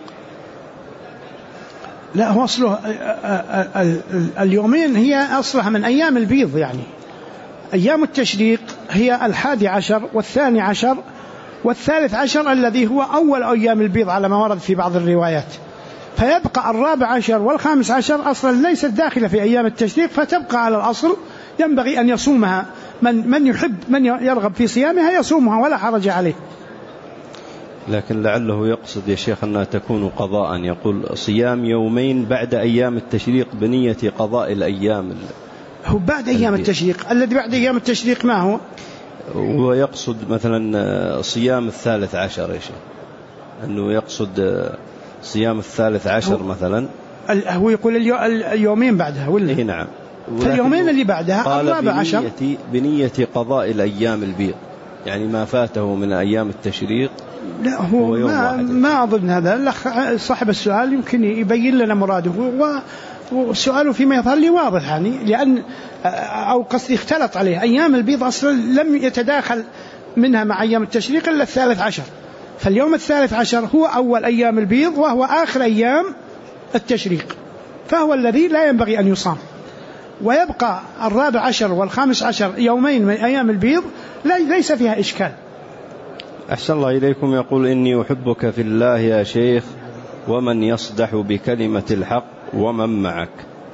لا، هو أصله اليومين هي أصلها من أيام البيض، يعني أيام التشريق هي 11 و12 وال13 الذي هو أول أيام البيض على ما ورد في بعض الروايات. فيبقى 14 وال15 أصلا ليست داخلة في أيام التشريق، فتبقى على الأصل. ينبغي أن يصومها من يحب، من يرغب في صيامها يصومها ولا حرج عليه. لكن لعله يقصد يا شيخ أنها تكون قضاء، يقول صيام يومين بعد أيام التشريق بنية قضاء الأيام. هو بعد أيام التشريق، الذي بعد أيام التشريق ما هو؟ ويقصد مثلا صيام 13 يا شيخ، أنه يقصد صيام 13 مثلا. هو يقول اليومين بعدها ولا؟ إيه نعم. فاليومين اللي بعدها 14 بنية قضاء الأيام البيض، يعني ما فاته من أيام التشريق. لا، هو ما أظن هذا. الأخ صاحب السؤال يمكن يبين لنا مراده، والسؤال فيما يظهر لي واضح، يعني لأن أو قصدي اختلط عليه. أيام البيض أصلا لم يتداخل منها مع أيام التشريق إلا 13، فاليوم 13 هو أول أيام البيض وهو آخر أيام التشريق، فهو الذي لا ينبغي أن يصام. ويبقى 14 و15 يومين من أيام البيض ليس فيها إشكال. أحسن الله إليكم. يقول: إني أحبك في الله يا شيخ، ومن يصدح بكلمة الحق ومن معك؟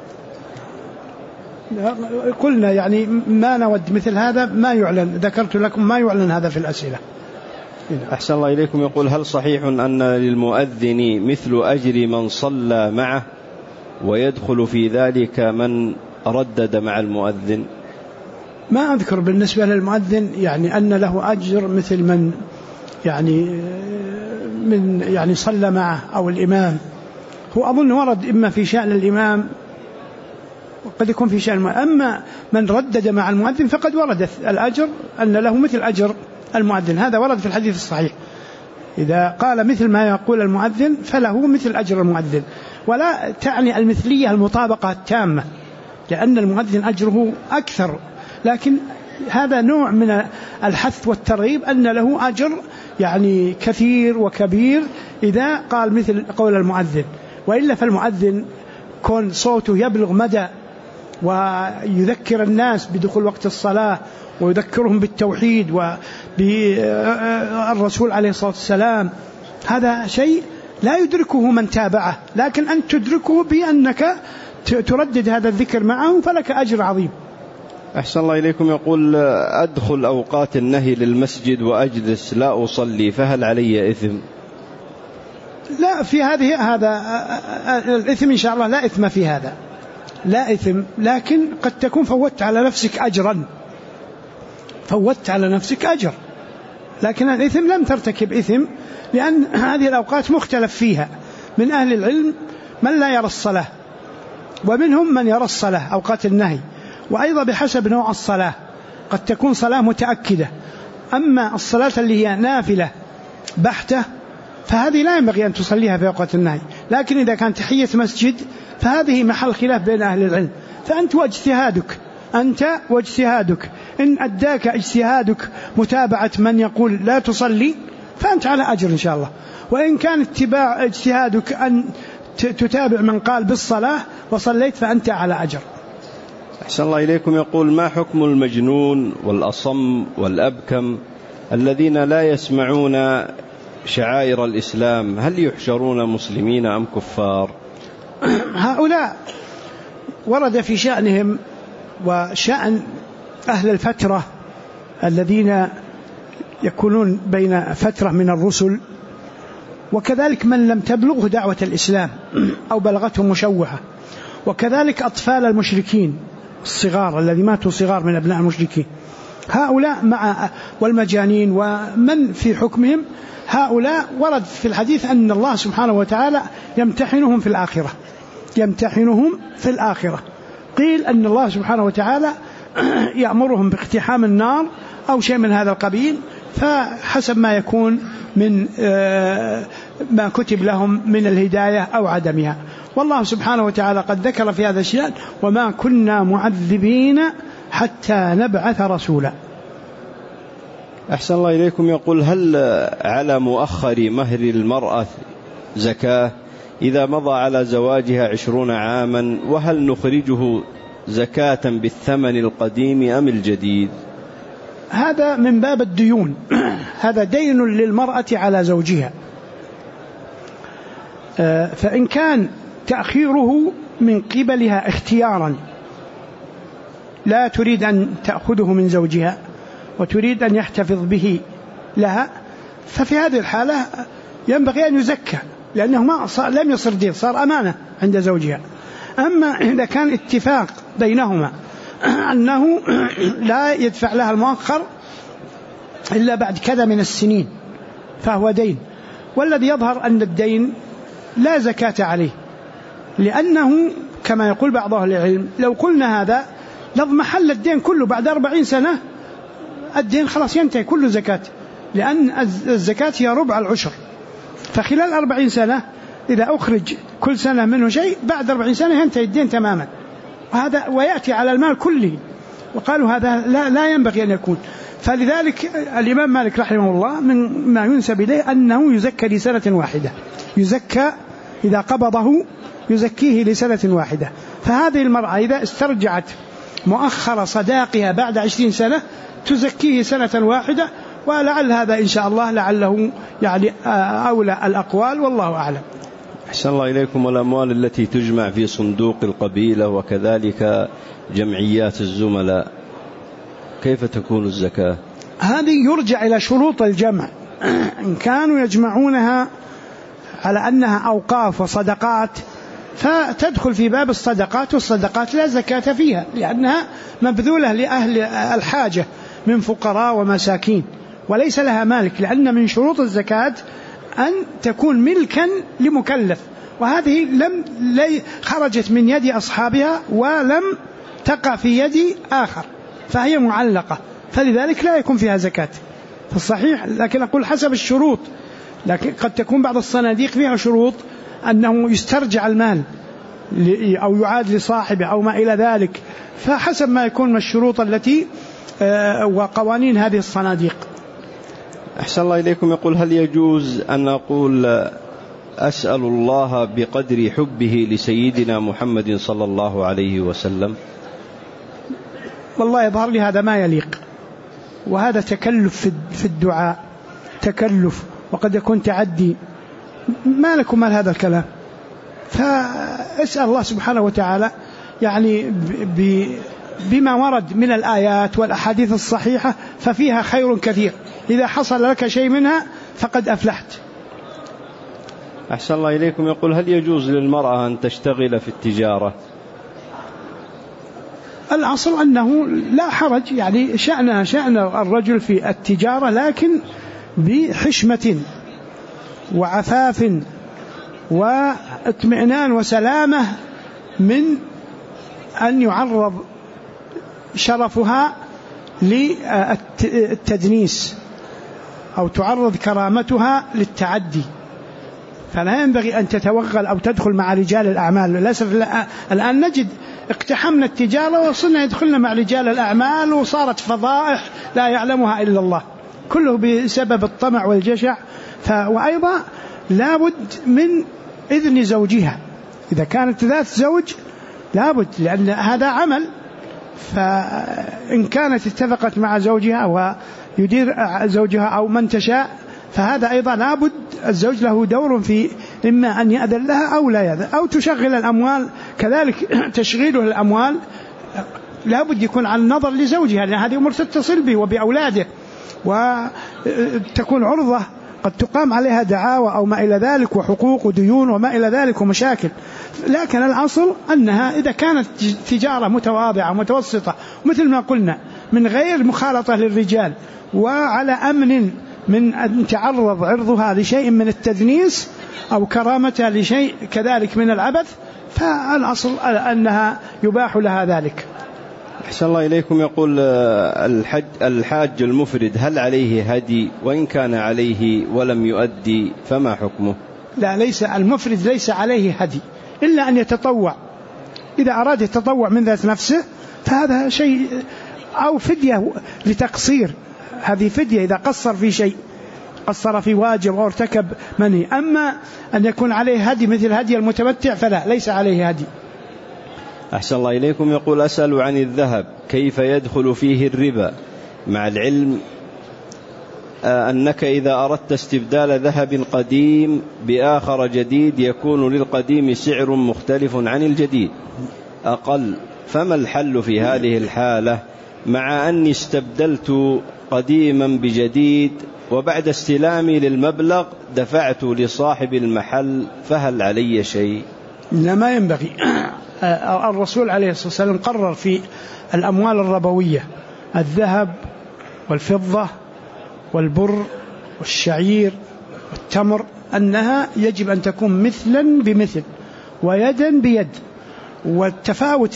قلنا يعني ما نود مثل هذا ما يعلن، ذكرت لكم ما يعلن هذا في الأسئلة. أحسن الله إليكم. يقول: هل صحيح أن للمؤذن مثل أجر من صلى معه، ويدخل في ذلك من ردد مع المؤذن؟ ما أذكر بالنسبة للمؤذن يعني أن له أجر مثل من يعني صلى معه أو الإمام. هو أظن ورد إما في شأن الإمام وقد يكون في شأن المؤذن. أما من ردد مع المؤذن فقد ورد الأجر أن له مثل أجر المؤذن، هذا ورد في الحديث الصحيح. إذا قال مثل ما يقول المؤذن فله مثل أجر المؤذن، ولا تعني المثلية المطابقة التامة، لأن المؤذن أجره أكثر، لكن هذا نوع من الحث والترغيب أن له أجر يعني كثير وكبير إذا قال مثل قول المؤذن. وإلا فالمؤذن كون صوته يبلغ مدى ويذكر الناس بدخول وقت الصلاة ويذكرهم بالتوحيد وبالرسول عليه الصلاة والسلام، هذا شيء لا يدركه من تابعه، لكن أن تدركه بأنك تردد هذا الذكر معه فلك أجر عظيم. أحسن الله إليكم. يقول: أدخل أوقات النهي للمسجد وأجلس لا أصلي، فهل علي إثم؟ لا، في هذا الإثم إن شاء الله لا إثم في هذا، لا إثم، لكن قد تكون فوتت على نفسك أجرا، فوتت على نفسك أجر، لكن الإثم لم ترتكب إثم، لأن هذه الأوقات مختلف فيها. من أهل العلم من لا يرى الصلاة، ومنهم من يرى الصلاة أوقات النهي، وأيضا بحسب نوع الصلاة، قد تكون صلاة متأكدة. أما الصلاة اللي هي نافلة بحتة فهذه لا ينبغي أن تصليها في أوقات النهي، لكن إذا كانت تحية مسجد فهذه محل خلاف بين أهل العلم، فأنت واجتهادك إن أداك اجتهادك متابعة من يقول لا تصلي فأنت على أجر إن شاء الله، وإن كان اتباع اجتهادك أن تتابع من قال بالصلاة وصليت فأنت على أجر. أحسن الله إليكم. يقول: ما حكم المجنون والأصم والأبكم الذين لا يسمعون شعائر الإسلام؟ هل يحشرون مسلمين أم كفار؟ هؤلاء ورد في شأنهم وشأن أهل الفترة الذين يكونون بين فترة من الرسل، وكذلك من لم تبلغه دعوة الإسلام أو بلغتهم مشوهة، وكذلك أطفال المشركين الصغار الذي ماتوا صغار من أبناء المشركين، هؤلاء مع والمجانين ومن في حكمهم، هؤلاء ورد في الحديث أن الله سبحانه وتعالى يمتحنهم في الآخرة. قيل أن الله سبحانه وتعالى يأمرهم باقتحام النار أو شيء من هذا القبيل، فحسب ما يكون من ما كتب لهم من الهداية أو عدمها. والله سبحانه وتعالى قد ذكر في هذا الشيء: وما كنا معذبين حتى نبعث رسولا. أحسن الله إليكم. يقول: هل على مؤخر مهر المرأة زكاة إذا مضى على زواجها 20 عاما؟ وهل نخرجه زكاة بالثمن القديم أم الجديد؟ هذا من باب الديون، هذا دين للمرأة على زوجها، فإن كان تأخيره من قبلها اختيارا، لا تريد أن تأخذه من زوجها وتريد أن يحتفظ به لها، ففي هذه الحالة ينبغي أن يزكى، لأنه لم يصر دين، صار أمانة عند زوجها. أما إذا كان اتفاق بينهما أنه لا يدفع لها المؤخر إلا بعد كذا من السنين فهو دين، والذي يظهر أن الدين لا زكاة عليه، لأنه كما يقول بعض أهل العلم لو قلنا هذا لضمحل الدين كله بعد 40 سنة، الدين خلاص ينتهي كله زكاة، لأن الزكاة هي ربع العشر، فخلال 40 سنة إذا أخرج كل سنة منه شيء بعد 40 سنة ينتهي الدين تماما، ويأتي على المال كله، وقالوا هذا لا ينبغي أن يكون. فلذلك الإمام مالك رحمه الله من ما ينسب إليه أنه يزكى لسنة واحدة، يزكى إذا قبضه يزكيه لسنة واحدة، فهذه المرأة إذا استرجعت مؤخر صداقها بعد 20 سنة تزكيه سنة واحدة، ولعل هذا إن شاء الله لعله يعني أولى الأقوال، والله أعلم. أحسن الله إليكم. والأموال التي تجمع في صندوق القبيلة وكذلك جمعيات الزملاء كيف تكون الزكاة؟ هذه يرجع إلى شروط الجمع. إن كانوا يجمعونها على أنها أوقاف وصدقات فتدخل في باب الصدقات، والصدقات لا زكاة فيها لأنها مبذولة لأهل الحاجة من فقراء ومساكين وليس لها مالك، لأن من شروط الزكاة أن تكون ملكا لمكلف، وهذه خرجت من يد أصحابها ولم تقع في يد آخر فهي معلقة، فلذلك لا يكون فيها زكاة في الصحيح. لكن أقول حسب الشروط، لكن قد تكون بعض الصناديق فيها شروط أنه يسترجع المال أو يعاد لصاحبه أو ما إلى ذلك، فحسب ما يكون من الشروط التي وقوانين هذه الصناديق. أحسن الله إليكم. يقول: هل يجوز أن أقول أسأل الله بقدر حبه لسيدنا محمد صلى الله عليه وسلم؟ والله يظهر لي هذا ما يليق، وهذا تكلف في الدعاء، تكلف وقد يكون تعدي، ما لكم مال هذا الكلام. فأسأل الله سبحانه وتعالى يعني بما ورد من الآيات والأحاديث الصحيحة ففيها خير كثير، إذا حصل لك شيء منها فقد أفلحت. أحسن الله إليكم. يقول: هل يجوز للمرأة أن تشتغل في التجارة؟ الأصل أنه لا حرج، يعني شأن الرجل في التجارة، لكن بحشمة وعفاف واطمئنان وسلامة من أن يعرض شرفها للتدنيس أو تعرض كرامتها للتعدي، فلا ينبغي أن تتوغل أو تدخل مع رجال الأعمال. للأسف الآن نجد اقتحمنا التجارة وصلنا يدخلنا مع رجال الأعمال وصارت فضائح لا يعلمها إلا الله، كله بسبب الطمع والجشع. وأيضا لابد من إذن زوجها، إذا كانت ذات زوج لابد، لأن هذا عمل، فإن كانت اتفقت مع زوجها ويدير زوجها أو من تشاء فهذا أيضا لابد الزوج له دور في إما أن يأذن لها أو لا يأذن، أو تشغل الأموال كذلك. تشغيله الأموال لابد يكون على النظر لزوجها، لأن هذه أمور تتصل به وبأولاده، وتكون عرضة قد تقام عليها دعاوى أو ما إلى ذلك وحقوق وديون وما إلى ذلك ومشاكل. لكن الأصل أنها إذا كانت تجارة متواضعة متوسطة مثل ما قلنا من غير مخالطة للرجال وعلى أمن من أن تعرض عرضها لشيء من التدنيس أو كرامتها لشيء كذلك من العبث، فالأصل أنها يباح لها ذلك. أحسن الله إليكم. يقول: الحاج المفرد هل عليه هدي؟ وإن كان عليه ولم يؤدي فما حكمه؟ لا، ليس المفرد ليس عليه هدي إلا أن يتطوع، إذا أراد يتطوع من ذات نفسه فهذا شيء، أو فدية لتقصير، هذه فدية إذا قصر في شيء، قصر في واجب أو ارتكب منهي. أما أن يكون عليه هدي مثل هدي المتمتع فلا، ليس عليه هدي. أحسن الله إليكم. يقول: أسأل عن الذهب كيف يدخل فيه الربا، مع العلم أنك إذا أردت استبدال ذهب قديم بآخر جديد يكون للقديم سعر مختلف عن الجديد أقل، فما الحل في هذه الحالة مع أني استبدلت قديما بجديد وبعد استلامي للمبلغ دفعت لصاحب المحل، فهل علي شيء؟ لا، ما ينبغي. الرسول عليه الصلاة والسلام قرر في الأموال الربوية الذهب والفضة والبر والشعير والتمر أنها يجب أن تكون مثلا بمثل ويدا بيد، والتفاوت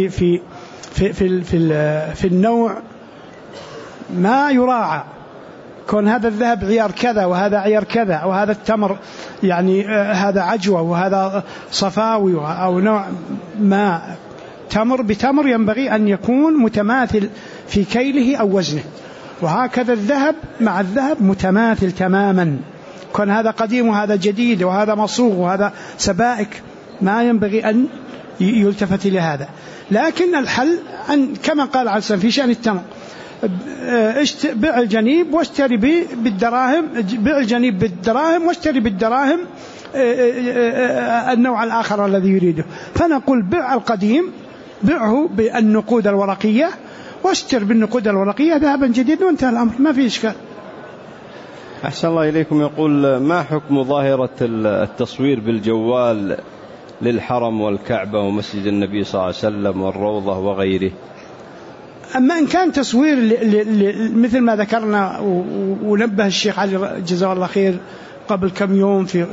في النوع ما يراعى، كون هذا الذهب عيار كذا وهذا عيار كذا، أو هذا التمر يعني هذا عجوة وهذا صفاوي، أو نوع ما تمر بتمر ينبغي أن يكون متماثل في كيله أو وزنه، وهكذا الذهب مع الذهب متماثل تماما، كون هذا قديم وهذا جديد وهذا مصوغ وهذا سبائك، ما ينبغي أن يلتفت إلى هذا. لكن الحل أن كما قال عليه السلام في شأن التمر بيع الجنيب واشتري بالدراهم، بيع الجنيب بالدراهم واشتري بالدراهم النوع الآخر الذي يريده. فنقول بيع القديم بيعه بالنقود الورقية واشتر بالنقود الورقية ذهبا جديد وانتهى الأمر، ما في إشكال. أحسن الله إليكم. يقول ما حكم ظاهرة التصوير بالجوال للحرم والكعبة ومسجد النبي صلى الله عليه وسلم والروضة وغيره؟ أما إن كان تصوير مثل ما ذكرنا ونبه الشيخ علي جزاه الله خير قبل كم يوم في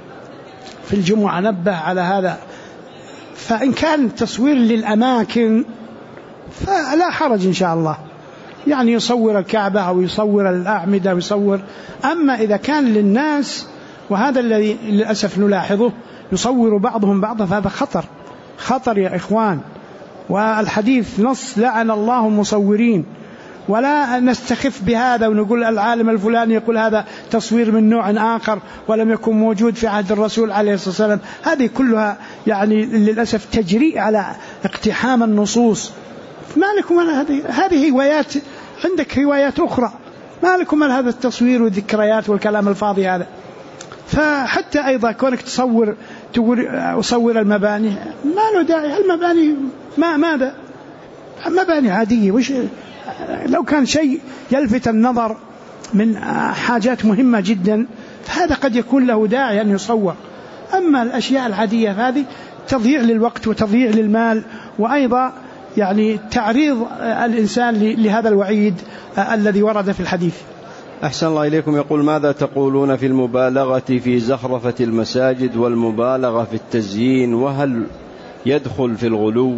الجمعة نبه على هذا، فإن كان تصوير للأماكن فلا حرج إن شاء الله، يعني يصور الكعبة أو يصور الأعمدة ويصور. أما إذا كان للناس وهذا الذي للأسف نلاحظه يصور بعضهم بعضا فهذا خطر يا إخوان. والحديث نص لعن الله المصورين، ولا نستخف بهذا ونقول العالم الفلاني يقول هذا تصوير من نوع آخر ولم يكن موجود في عهد الرسول عليه الصلاة والسلام. هذه كلها يعني للأسف تجريء على اقتحام النصوص. ما لكم هذه هوايات، عندك هوايات أخرى، ما لكم هذا التصوير والذكريات والكلام الفاضي هذا. فحتى أيضا كونك تصور أصور المباني ما له داعي. المباني ماذا؟ مباني عادية، وش لو كان شيء يلفت النظر من حاجات مهمة جدا فهذا قد يكون له داعي أن يصور. أما الأشياء العادية هذه تضييع للوقت وتضييع للمال، وأيضا يعني تعريض الإنسان لهذا الوعيد الذي ورد في الحديث. أحسن الله إليكم. يقول ماذا تقولون في المبالغة في زخرفة المساجد والمبالغة في التزيين، وهل يدخل في الغلو؟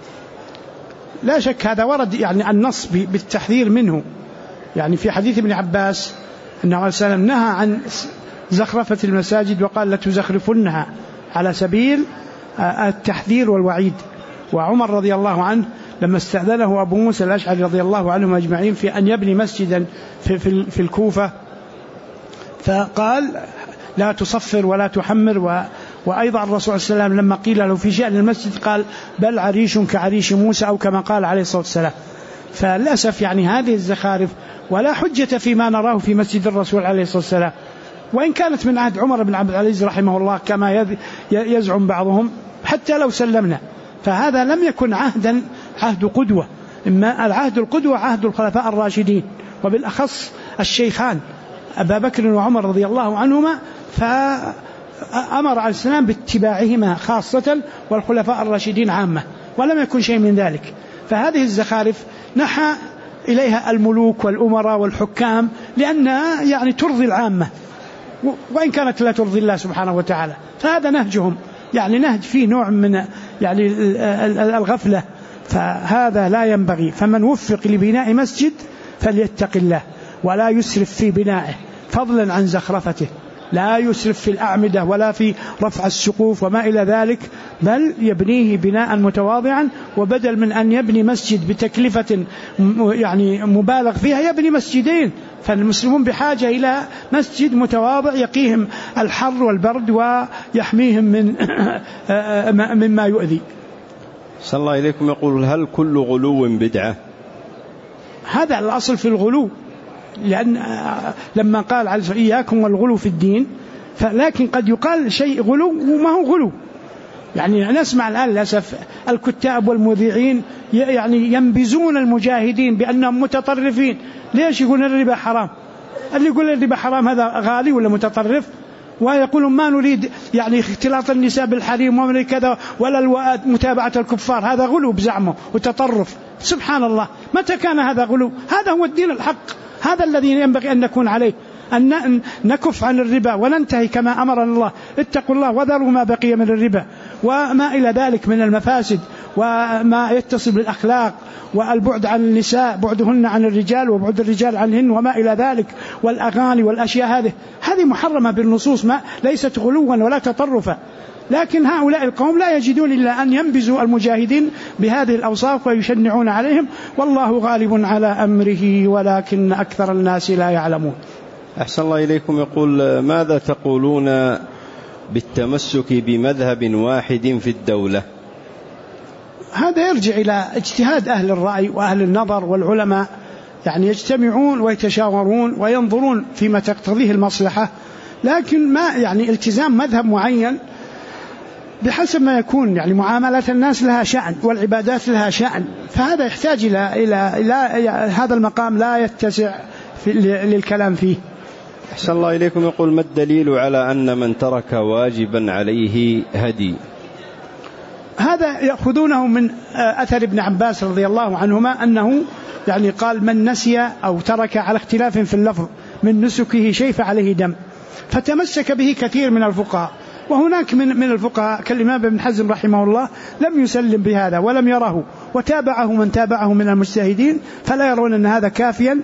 لا شك هذا ورد يعني النص بالتحذير منه، يعني في حديث ابن عباس أنه عليه السلام نهى عن زخرفة المساجد وقال لا تزخرفنها على سبيل التحذير والوعيد. وعمر رضي الله عنه لما استأذنه أبو موسى الأشعري رضي الله عنهم أجمعين في أن يبني مسجدا في الكوفة فقال لا تصفر ولا تحمر. وأيضا الرسول صلى الله عليه وسلم لما قيل له في شأن المسجد قال بل عريش كعريش موسى أو كما قال عليه الصلاة والسلام. فللأسف يعني هذه الزخارف ولا حجة فيما نراه في مسجد الرسول عليه الصلاة والسلام، وإن كانت من عهد عمر بن عبد العزيز رحمه الله كما يزعم بعضهم حتى لو سلمنا، فهذا لم يكن عهد قدوة. إما العهد القدوة عهد الخلفاء الراشدين، وبالأخص الشيخان أبا بكر وعمر رضي الله عنهما، فأمر عليه السلام باتباعهما خاصة والخلفاء الراشدين عامة، ولم يكن شيء من ذلك. فهذه الزخارف نحى إليها الملوك والأمراء والحكام لأنها يعني ترضي العامة، وإن كانت لا ترضي الله سبحانه وتعالى. فهذا نهجهم، يعني نهج فيه نوع من يعني الغفلة، فهذا لا ينبغي. فمن وفق لبناء مسجد فليتق الله ولا يسرف في بنائه فضلا عن زخرفته، لا يسرف في الأعمدة ولا في رفع السقوف وما إلى ذلك، بل يبنيه بناء متواضعا. وبدل من أن يبني مسجد بتكلفة يعني مبالغ فيها يبني مسجدين. فالمسلمون بحاجة إلى مسجد متواضع يقيهم الحر والبرد ويحميهم مما يؤذي. صلى الله إليكم. يقول هل كل غلو بدعة؟ هذا الأصل في الغلو، لأن لما قال على إياكم والغلو في الدين، فلكن قد يقال شيء غلو وما هو غلو. يعني نسمع الآن للأسف الكتاب والمذيعين يعني ينبزون المجاهدين بأنهم متطرفين. ليش يقولون الربا حرام؟ اللي يقول الربا حرام هذا غالي ولا متطرف؟ ويقولون ما نريد يعني اختلاط النساء بالحريم ومن كذا ولا متابعة الكفار، هذا غلو بزعمه وتطرف. سبحان الله، متى كان هذا غلو؟ هذا هو الدين الحق، هذا الذي ينبغي أن نكون عليه، أن نكف عن الربا وننتهي كما أمرنا الله. اتقوا الله وذروا ما بقي من الربا وما إلى ذلك من المفاسد وما يتصل بالأخلاق، والبعد عن النساء بعدهن عن الرجال وبعد الرجال عنهن وما إلى ذلك، والأغاني والأشياء هذه محرمة بالنصوص، ما ليست غلوا ولا تطرفا. لكن هؤلاء القوم لا يجدون إلا أن ينبزوا المجاهدين بهذه الأوصاف ويشنعون عليهم، والله غالب على أمره ولكن أكثر الناس لا يعلمون. أحسن الله إليكم. يقول ماذا تقولون بالتمسك بمذهب واحد في الدولة؟ هذا يرجع إلى اجتهاد أهل الرأي وأهل النظر والعلماء، يعني يجتمعون ويتشاورون وينظرون فيما تقتضيه المصلحة، لكن ما يعني التزام مذهب معين بحسب ما يكون، يعني معاملة الناس لها شأن والعبادات لها شأن، فهذا يحتاج إلى هذا المقام لا يتسع للكلام فيه. أحسن الله إليكم. يقول: ما الدليل على أن من ترك واجبا عليه هدي؟ هذا يأخذونه من أثر ابن عباس رضي الله عنهما أنه يعني قال: من نسي أو ترك على اختلاف في اللفظ من نسكه شيء فعليه دم، فتمسك به كثير من الفقهاء. وهناك من الفقهاء كالإمام ابن حزم رحمه الله لم يسلم بهذا ولم يره، وتابعه من تابعه من المجتهدين، فلا يرون أن هذا كافيا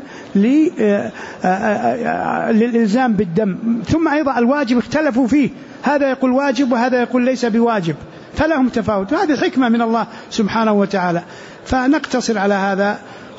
للإلزام بالدم. ثم أيضا الواجب اختلفوا فيه، هذا يقول واجب وهذا يقول ليس بواجب، فلهم تفاوت، وهذه حكمة من الله سبحانه وتعالى، فنقتصر على هذا.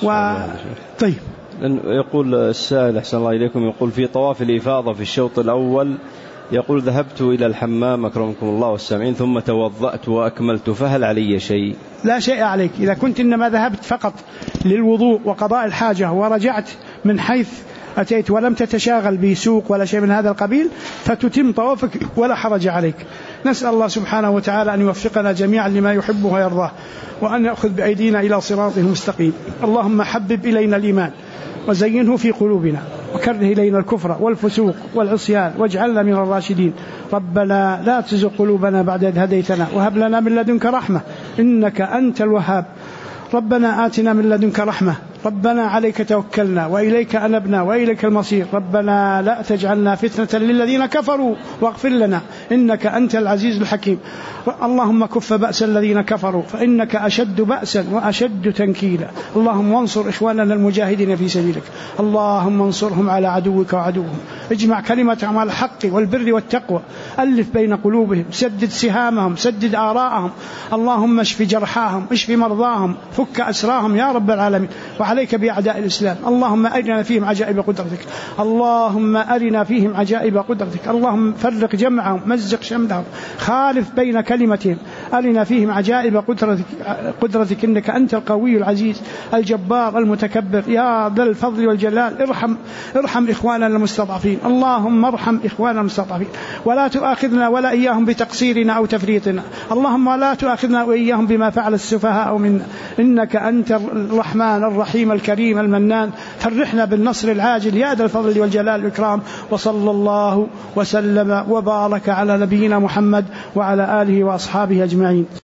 طيب، يقول السائل أحسن الله إليكم، يقول: في طواف الإفاضة في الشوط الأول يقول: ذهبت إلى الحمام أكرمكم الله والسامعين ثم توضأت وأكملت، فهل علي شيء؟ لا شيء عليك إذا كنت إنما ذهبت فقط للوضوء وقضاء الحاجة ورجعت من حيث أتيت ولم تتشاغل بسوق ولا شيء من هذا القبيل، فتتم طوافك ولا حرج عليك. نسأل الله سبحانه وتعالى أن يوفقنا جميعا لما يحبه ويرضاه، وأن يأخذ بأيدينا إلى صراطه المستقيم. اللهم حبب إلينا الإيمان وزينه في قلوبنا، وكره إلينا الكفر والفسوق والعصيان، واجعلنا من الراشدين. ربنا لا تزغ قلوبنا بعد إذ هديتنا، وهب لنا من لدنك رحمة إنك أنت الوهاب. ربنا آتنا من لدنك رحمة، ربنا عليك توكلنا وإليك أنبنا وإليك المصير. ربنا لا تجعلنا فتنة للذين كفروا واغفر لنا إنك أنت العزيز الحكيم. اللهم كف بأس الذين كفروا فإنك أشد بأسا وأشد تنكيلا. اللهم انصر إخواننا المجاهدين في سبيلك، اللهم انصرهم على عدوك وعدوهم، اجمع كلمتهم على الحق والبر والتقوى، ألف بين قلوبهم، سدد سهامهم، سدد آراءهم. اللهم اشف جرحاهم، اشف مرضاهم، فك أسراهم يا رب العالمين. وعليك بأعداء الإسلام، اللهم أرنا فيهم عجائب قدرتك، اللهم أرنا فيهم عجائب قدرتك. اللهم فرق جمعهم، مزق شملهم، خالف بين كلمتهم، أرنا فيهم عجائب قدرتك إنك أنت القوي العزيز الجبار المتكبر يا ذا الفضل والجلال. ارحم إخواننا المستضعفين، اللهم ارحم إخواننا المستضعفين، ولا تؤاخذنا ولا إياهم بتقصيرنا أو تفريطنا. اللهم لا تؤاخذنا وإياهم بما فعل السفهاء منا، إنك أنت الرحمن الرحيم الكريم المنان. فرحنا بالنصر العاجل يا ذا الفضل والجلال والإكرام. وصلى الله وسلم وبارك على نبينا محمد وعلى آله وأصحابه أجمعين.